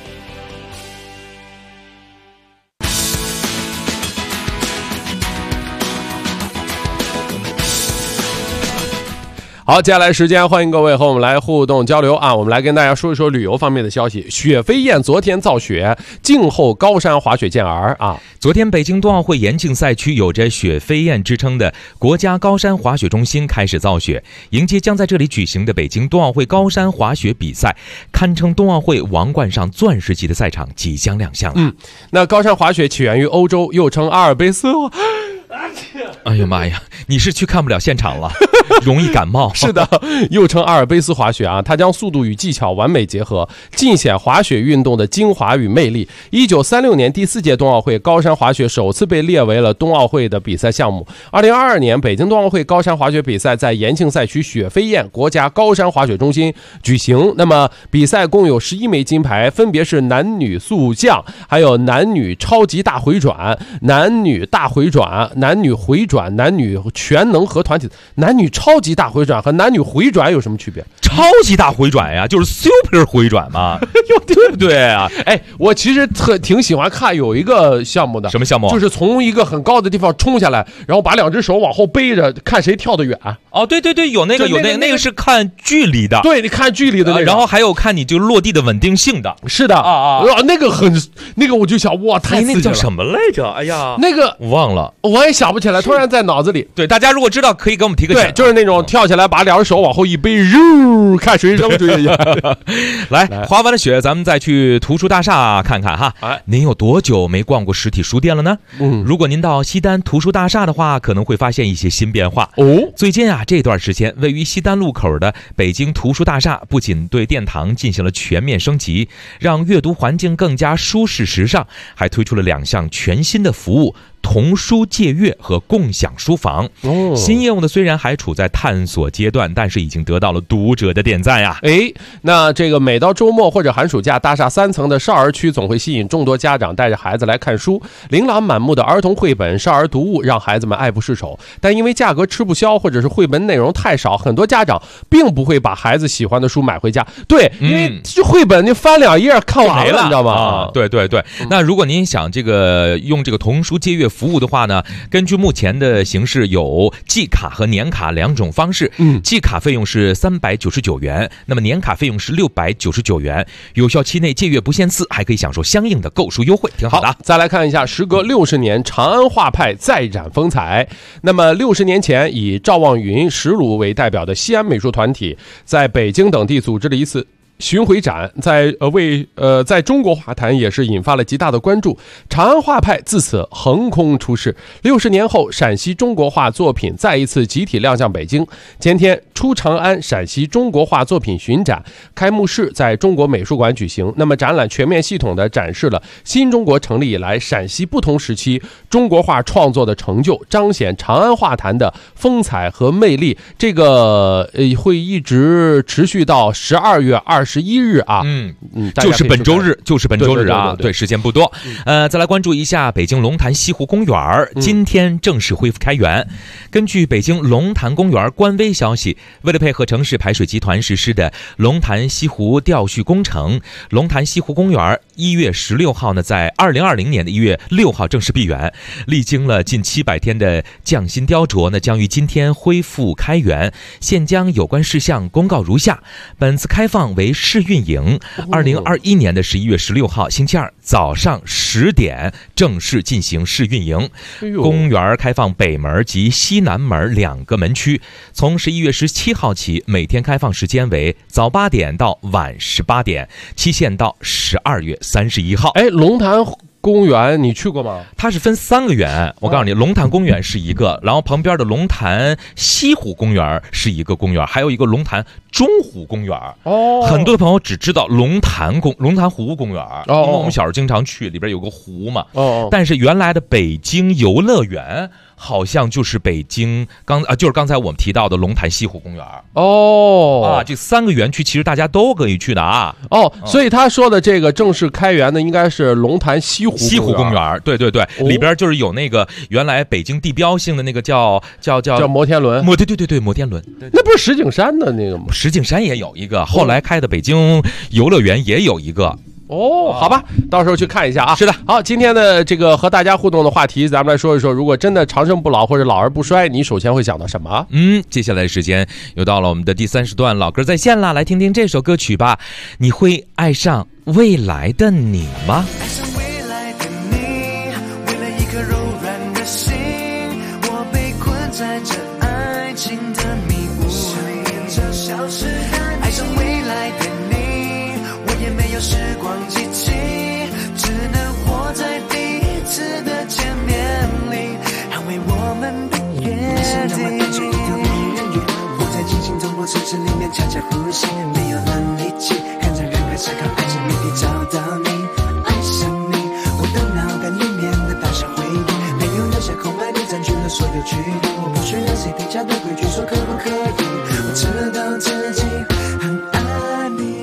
好，接下来时间欢迎各位和我们来互动交流啊！我们来跟大家说一说旅游方面的消息。雪飞燕昨天造雪，静候高山滑雪健儿啊！ 昨天北京冬奥会延庆赛区有着雪飞燕之称的国家高山滑雪中心开始造雪，迎接将在这里举行的北京冬奥会高山滑雪比赛，堪称冬奥会王冠上钻石级的赛场即将亮相了。 那高山滑雪起源于欧洲，又称阿尔卑斯。 哎呀妈呀，你是去看不了现场了，容易感冒。 是的，又称阿尔卑斯滑雪啊，它将速度与技巧完美结合，尽显滑雪运动的精华与魅力。1936年第4届冬奥会高山滑雪首次被列为了冬奥会的比赛项目。2022年北京冬奥会高山滑雪比赛在延庆赛区雪飞燕国家高山滑雪中心举行。那么比赛共有11枚金牌，分别是男女速降，还有男女超级大回转、男女大回转、男女回转、男女全能和团体。男女超级大回转和男女回转有什么区别？ 超级大回转呀，就是 super 回转嘛，对不对啊？ 哎，我其实挺喜欢看有一个项目的。 什么项目？ 就是从一个很高的地方冲下来，然后把2只手往后背着，看谁跳得远。 哦，对对对，有那个那个是看距离的。 对，你看距离的那个， 然后还有看你就落地的稳定性的。 是的那个我就想，哇，太刺激了。 那个叫什么来着？哎呀， 那个忘了， 我也想不起来，突然在脑子里。 对，大家如果知道可以给我们提个醒。 对，就是那种跳起来把2只手往后一背，看谁扔出去。 来，滑完了雪，咱们再去图书大厦看看哈。您有多久没逛过实体书店了呢？如果您到西单图书大厦的话，可能会发现一些新变化。最近啊，这段时间位于西单路口的北京图书大厦不仅对殿堂进行了全面升级，让阅读环境更加舒适时尚，还推出了2项全新的服务： 童书借阅和共享书房。新业务呢虽然还处在探索阶段，但是已经得到了读者的点赞呀。 那这个每到周末或者寒暑假，大厦3层的少儿区总会吸引众多家长带着孩子来看书。琳琅满目的儿童绘本、少儿读物让孩子们爱不释手，但因为价格吃不消，或者是绘本内容太少，很多家长并不会把孩子喜欢的书买回家。对，因为这绘本你翻2页看完了，你知道吗？ 对。那如果您想用这个童书借阅服务的话呢，根据目前的形式，有季卡和年卡2种方式。季卡费用是399元，那么年卡费用是699元，有效期内借阅不限次，还可以享受相应的购书优惠，挺好的。 再来看一下，时隔60年，长安画派再展风采。那么60年前，以赵望云、石鲁为代表的西安美术团体，在北京等地组织了一次巡回展，在中国画坛也是引发了极大的关注。长安画派自此横空出世。60年后，陕西中国画作品再一次集体亮相北京。前天，出长安陕西中国画作品巡展开幕式在中国美术馆举行。那么展览全面系统地展示了新中国成立以来陕西不同时期中国画创作的成就，彰显长安画坛的风采和魅力。这个会一直持续到12月21日啊， 就是本周日啊，对，时间不多。再来关注一下北京龙潭西湖公园，今天正式恢复开园。根据北京龙潭公园官微消息，为了配合城市排水集团实施的龙潭西湖调蓄工程，龙潭西湖公园1月16号呢，在2020年的1月6号正式闭园。历经了近700天的匠心雕琢呢，将于今天恢复开园。现将有关事项公告如下：本次开放为试运营，2021年的11月16号星期二早上10点正式进行试运营。公园开放北门及西南门2个门区，从11月17号起，每天开放时间为早8点到晚18点，期限到12月31号。 龙潭公园你去过吗？ 它是分3个园，我告诉你，龙潭公园是一个，然后旁边的龙潭西湖公园是一个公园，还有一个龙潭中湖公园。很多的朋友只知道龙潭湖公园，因为我们小时候经常去，里边有个湖嘛。但是原来的北京游乐园好像就是北京就是刚才我们提到的龙潭西湖公园。这3个园区其实大家都可以去的啊。 所以他说的这个正式开园的应该是龙潭西湖公园。对，里边就是有那个原来北京地标性的那个叫摩天轮。 对，摩天轮。 那不是石景山的那个吗？ 石景山也有一个，后来开的北京游乐园也有一个。 好吧，到时候去看一下啊。 是的， 好，今天的这个和大家互动的话题，咱们来说一说，如果真的长生不老或者老而不衰，你首先会想到什么？ 接下来的时间又到了我们的第3时段，老歌在线了，来听听这首歌曲吧。你会爱上未来的你吗？ 爱上未来的你，为了一颗柔软的心，我被困在这爱情的迷雾里。爱上未来的你，我也没有时光机器，只能活在第一次的见面里，捍卫我们的约定。我在静静走过城市里面，悄悄呼吸，没有了力气，看着人海思考爱情谜底，找到你，爱上你，我的脑袋里面的大小回忆，没有留下空白，你占据了所有距离，我不需要谁定下的规矩，说可不可以，我知道自己很爱你。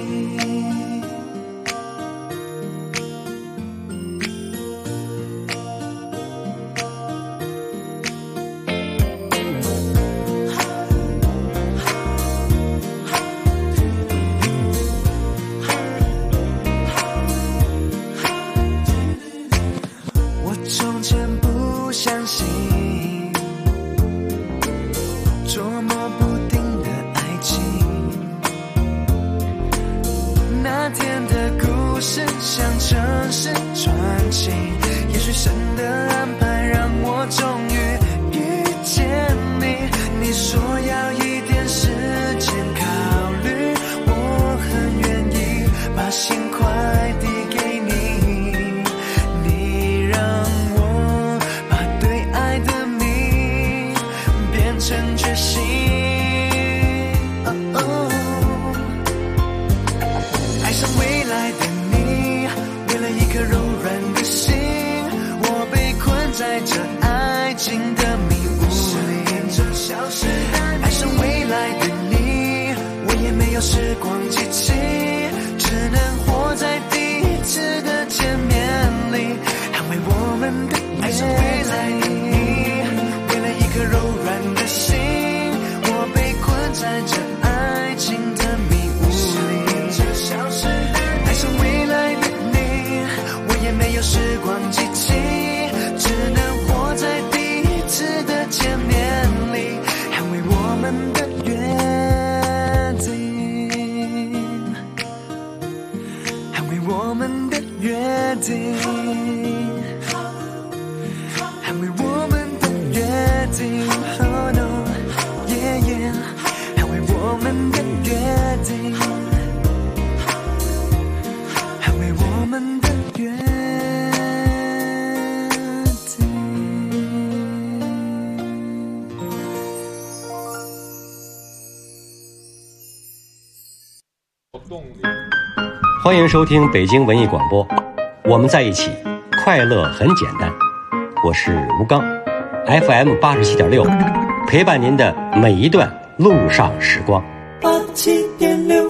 我从前不相信捉摸不定的爱情，那天的故事像城市传奇，也许神的安排让我终于遇见你。你说要一点时间考虑，我很愿意把心快递给你，你让我把对爱的谜变成决心。爱上未来的你，为了一颗柔软的心，我被在这爱情的迷雾里，爱上未来的你，我也没有时光机器，只能活在第一次的见面里，捍卫我们的爱上未来的你，为了一颗柔软的心，我被困在这爱情的迷雾里，爱上未来的你，我也没有时光机器，只能活在第一次的见面里，捍卫我们的约定，捍卫我们的约定，捍卫我们的约定 Oh no yeah yeah 捍卫我们的约定，捍卫我们的约定。 欢迎收听北京文艺广播，我们在一起，快乐很简单。我是吴刚 ，FM 87.6，陪伴您的每一段路上时光。 87.6。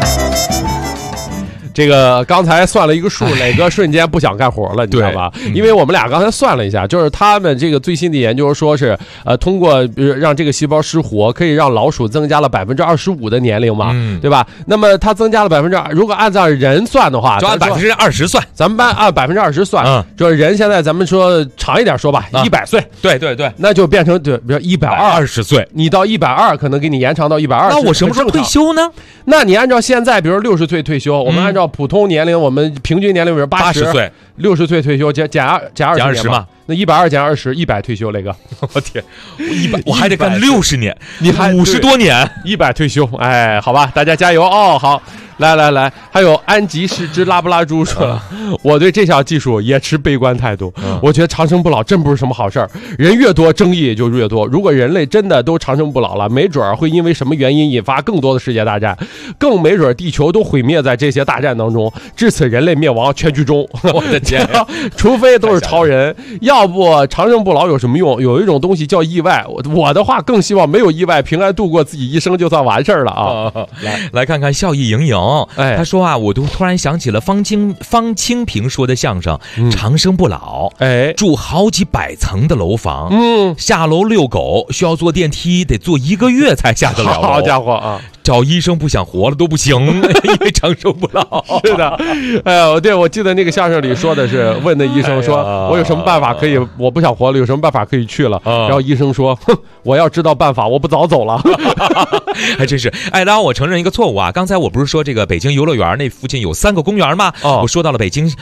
这个刚才算了一个数，磊哥瞬间不想干活了，你知道吧？因为我们俩刚才算了一下，就是他们这个最新的研究说是，通过让这个细胞失活，可以让老鼠增加了25%的年龄嘛，对吧？那么它增加了2%，如果按照人算的话， 就按20%算， 咱们按20%算，就是人现在咱们说长一点说吧，100岁， 对对对， 那就变成对，比如 120岁， 你到120可能给你延长到120， 那我什么时候退休呢？ 那你按照现在，比如60岁退休，我们按照普通年龄，我们平均年龄比如80岁，60岁退休减20嘛，那120减20，100退休，磊哥， 我天，100我还得干60年， 你还 50多年 ，100退休，哎，好吧，大家加油哦，好。来，还有安吉是只拉布拉猪说，我对这项技术也持悲观态度。我觉得长生不老真不是什么好事儿，人越多争议也就越多。如果人类真的都长生不老了，没准会因为什么原因引发更多的世界大战，更没准地球都毁灭在这些大战当中，至此人类灭亡全剧终。 我的天， 除非都是超人，要不长生不老有什么用？有一种东西叫意外，我的话更希望没有意外，平安度过自己一生就算完事儿了啊！ 来看看笑意盈盈。他说啊，我都突然想起了方清平说的相声《长生不老》。住好几百层的楼房，下楼遛狗需要坐电梯，得坐1个月才下得了楼。 好家伙啊！ 找医生不想活了都不行，因为长生不老。 是的，哎呀，对，我记得那个相声里说的是，问那医生说，我有什么办法可以，我不想活了，有什么办法可以去了？然后医生说，哼，我要知道办法，我不早走了。 还真是。哎，然后我承认一个错误啊，刚才我不是说这个北京游乐园那附近有3个公园吗？我说到了北京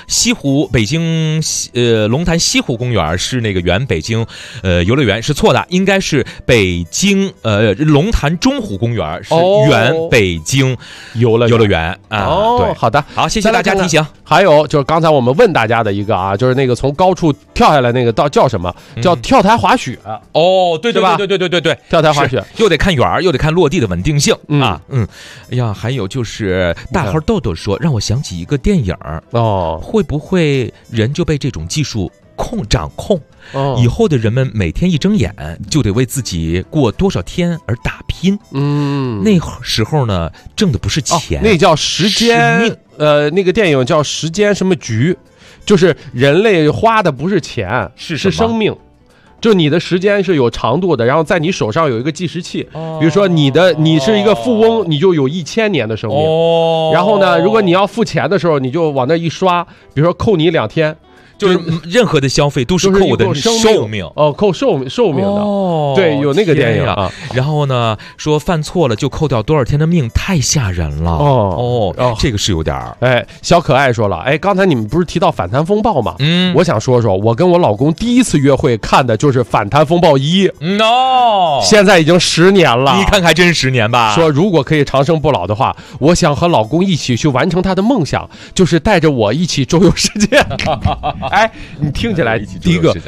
龙潭西湖公园是那个原北京游乐园，是错的，应该是北京龙潭中湖公园是原北京游乐园啊。对， 好的， 好，谢谢大家提醒。 还有就是刚才我们问大家的一个啊，就是那个从高处跳下来那个叫什么？叫跳台滑雪。 哦，对吧？对， 跳台滑雪又得看远，又得看落地的稳定性啊。哎呀，还有就是大号豆豆说，让我想起一个电影哦，会不会人就被这种技术掌控？以后的人们每天一睁眼就得为自己过多少天而打拼。那时候呢，挣的不是钱， 那叫时间。那个电影叫《时间什么局》，就是人类花的不是钱，是生命。就你的时间是有长度的，然后在你手上有一个计时器，比如说你是一个富翁，你就有1000年的生命。然后呢，如果你要付钱的时候，你就往那一刷，比如说扣你2天。 就是任何的消费都是扣我的寿命扣寿命的。对，有那个电影啊。 然后呢，说犯错了就扣掉多少天的命，太吓人了。这个是有点小可爱说了，刚才你们不是提到反贪风暴吗？我想说我跟我老公第一次约会看的就是反贪风暴1。现在已经10年了。 你看还真10年吧。 说如果可以长生不老的话，我想和老公一起去完成他的梦想，就是带着我一起周游世界。你听起来第一个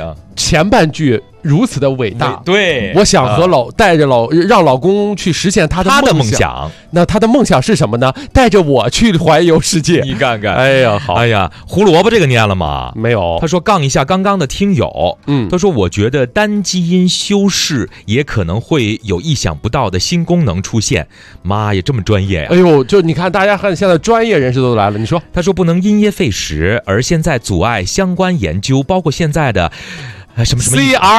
前半句如此的伟大， 对， 我想和让老公去实现他的梦想。那他的梦想是什么呢？带着我去环游世界。 你看看， 哎呀，好， 哎呀，胡萝卜这个念了吗？ 没有。 他说杠一下刚刚的听友，他说我觉得单基因修饰也可能会有意想不到的新功能出现。妈呀，这么专业呀！ 哎呦，就你看，大家看现在专业人士都来了。你说， 他说不能因噎废食，而现在阻碍相关研究，包括现在的。什么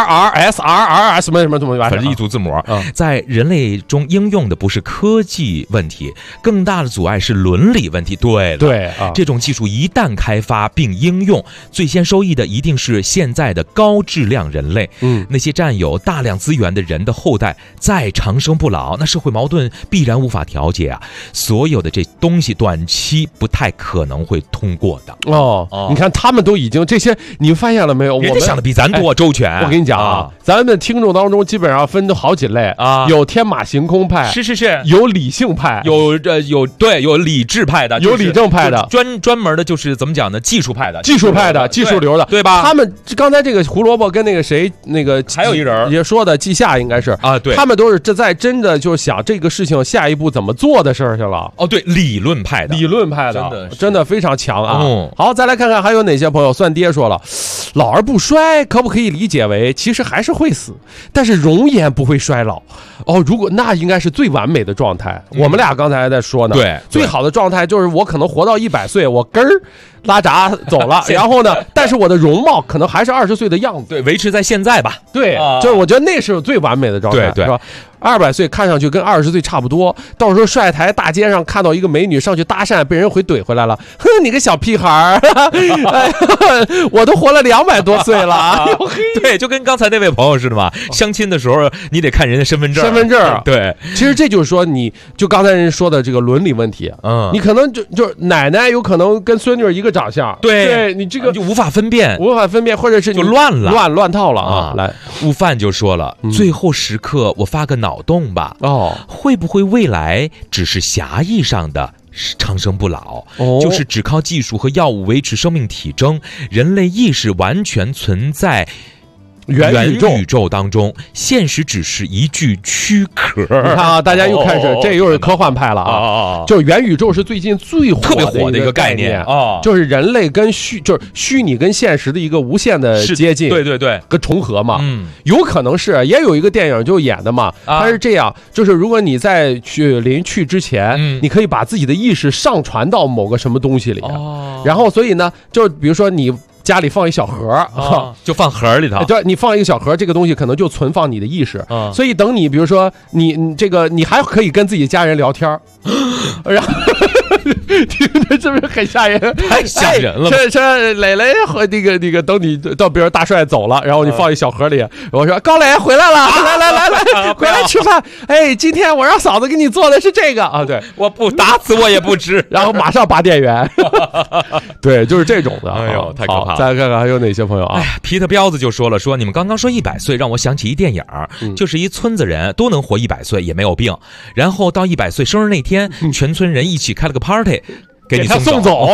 CRRSRR 什么反正一组字母，在人类中应用的不是科技问题，更大的阻碍是伦理问题。对这种技术一旦开发并应用，最先受益的一定是现在的高质量人类。那些占有大量资源的人的后代再长生不老，那社会矛盾必然无法调节啊！所有的这东西短期不太可能会通过的。 你看他们都已经这些，你发现了没有？ 人家想的比咱多。周全， 我跟你讲啊，咱们听众当中基本上分都好几类啊，有天马行空派， 是， 有理性派， 有理智派的， 有理政派的， 专门的就是怎么讲呢？技术派的， 技术流的， 对吧？ 他们刚才这个胡萝卜跟那个谁，那个还有一人也说的季夏应该是啊，对， 他们都是在真的就是想这个事情下一步怎么做的事儿去了。 对，理论派的， 真的非常强啊。好，再来看看还有哪些朋友。算爹说了，老而不衰可不可以理解为其实还是会死，但是容颜不会衰老？如果那应该是最完美的状态。我们俩刚才还在说呢， 对， 最好的状态就是我可能活到100岁，我根儿拉闸走了，然后呢，但是我的容貌可能还是20岁的样子， 对，维持在现在吧。 对，就是我觉得那是最完美的状态， 对， 是吧？200岁看上去跟20岁差不多，到时候帅台大街上看到一个美女上去搭讪，被人怼回来了，哼，你个小屁孩儿，我都活了200多岁了。 对，就跟刚才那位朋友似的嘛，相亲的时候你得看人家身份证。对， 其实这就是说，你就刚才人说的这个伦理问题，你可能就奶奶有可能跟孙女一个长相，对你这个就无法分辨， 或者是就乱套了啊。来， 悟饭就说了，最后时刻我发个脑洞吧，会不会未来只是狭义上的长生不老，就是只靠技术和药物维持生命体征，人类意识完全存在元宇宙当中，现实只是一具躯壳。 你看啊，大家又开始，这又是科幻派了啊！就是元宇宙是最近特别火的一个概念啊，就是人类跟就是虚拟跟现实的一个无限的接近， 对， 跟重合嘛。有可能是，也有一个电影就演的嘛，它是这样，就是如果你在临去之前，你可以把自己的意识上传到某个什么东西里，然后所以呢，就是比如说你家里放一小盒， 就放盒里头。 对，你放一个小盒，这个东西可能就存放你的意识。所以等你，比如说你这个，你还可以跟自己家人聊天，然后听着是不是很吓人？ 太吓人了！ 这磊磊和那个，等你到，比如大帅走了，然后你放一小盒里，我说高磊回来了，来，回来吃饭。哎，今天我让嫂子给你做的是这个啊，对， 我不打死我也不吃， 然后马上拔电源。对，就是这种的。 哎呦，太可怕了！ 再看看还有哪些朋友啊？ 皮特彪子就说了，说你们刚刚说100岁，让我想起一电影，就是一村子人都能活100岁也没有病，然后到100岁生日那天，全村人一起开了个 party。给你送走，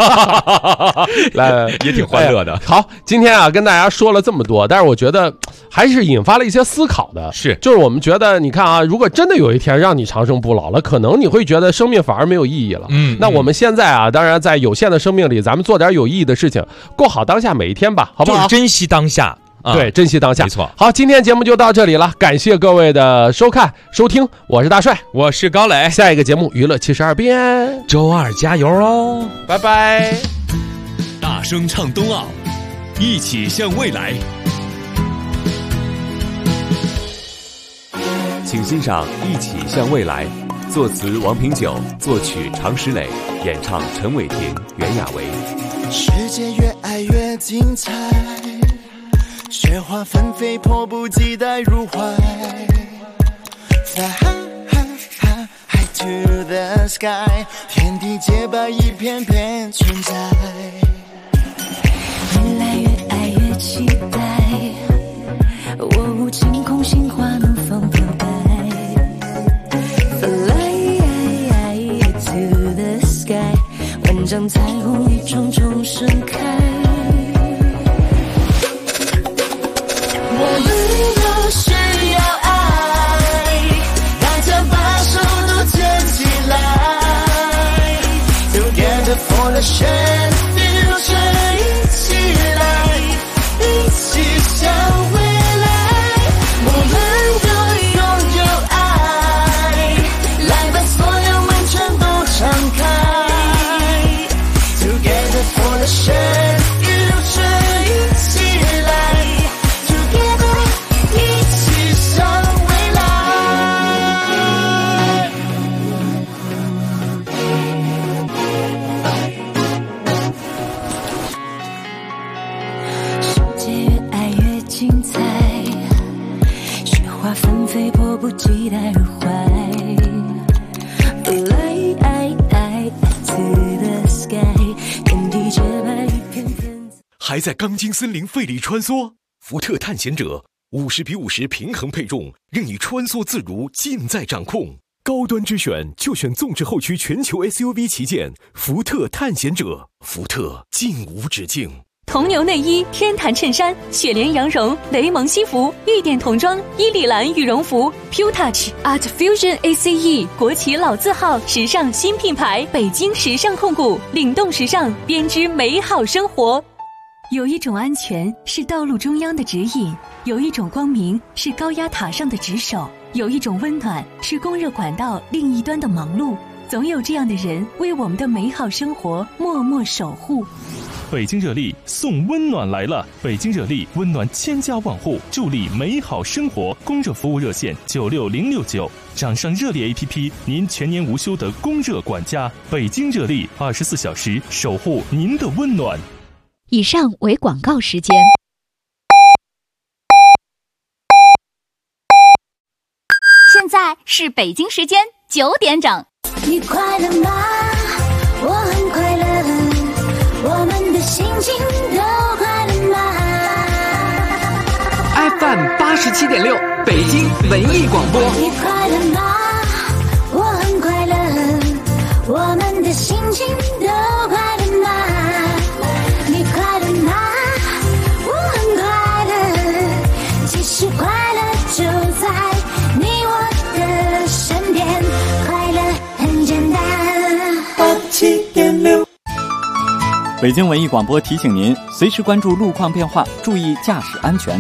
来也挺欢乐的。 好，今天啊跟大家说了这么多，但是我觉得还是引发了一些思考的。就是我们觉得，你看啊，如果真的有一天让你长生不老了，可能你会觉得生命反而没有意义了。那我们现在啊，当然在有限的生命里，咱们做点有意义的事情，过好当下每一天吧，好不好？ 就是珍惜当下。 对，珍惜当下， 没错。 好，今天节目就到这里了，感谢各位的收看收听，我是大帅， 我是高磊， 下一个节目娱乐72变， 周二加油哦， 拜拜。 大声唱冬奥，一起向未来。 请欣赏《一起向未来》，作词王品九，作曲常石磊，演唱陈伟霆、袁娅维。 世界越爱越精彩，雪花纷飞，迫不及待入怀。Fly high to the sky， 天地洁白，一片片存在。 越来越爱越期待，我晴空心花怒放飘摆。Fly to the sky， 万丈彩虹一重重盛开。 起向未来，我们都拥有爱，来把所有门全都敞开 Together for the share， 宇宙吹起来 Together 一起向未来。世界越爱越精彩，雪花纷飞，迫不及待入怀。 还在钢筋森林费力穿梭，福特探险者50:50平衡配重，任你穿梭自如，尽在掌控。高端之选就选纵置后驱全球 SUV 旗舰福特探险者，福特尽无止境。 铜牛内衣、天坛衬衫、雪莲羊绒、雷蒙西服、玉点童装、伊丽兰羽绒服 ，Pure Touch、Art Fusion ACE 国企老字号时尚新品牌，北京时尚控股，领动时尚，编织美好生活。有一种安全是道路中央的指引，有一种光明是高压塔上的值守，有一种温暖是供热管道另一端的忙碌。总有这样的人为我们的美好生活默默守护。 北京热力送温暖来了！北京热力温暖千家万户，助力美好生活。供热服务热线96069，掌上热力 APP， 您全年无休的供热管家。北京热力24小时守护您的温暖。 以上为广告时间。 现在是北京时间9点整。 你快乐吗？我很快乐，我们的心情都快乐吗 ？FM 87.6，北京文艺广播。 你快乐吗？我很快乐，我们的心情都快乐吗？你快乐吗？我很快乐，其实快乐就在你我的身边，快乐很简单。87.6。 北京文艺广播提醒您，随时关注路况变化，注意驾驶安全。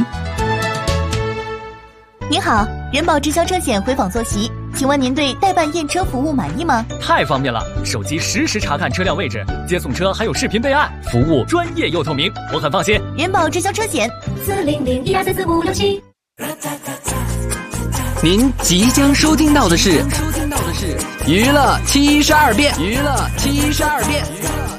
您好，人保直销车险回访坐席，请问您对代办验车服务满意吗？ 太方便了，手机实时查看车辆位置，接送车还有视频备案，服务专业又透明，我很放心。 人保直销车险 40012344567。 您即将收听到的是娱乐72变。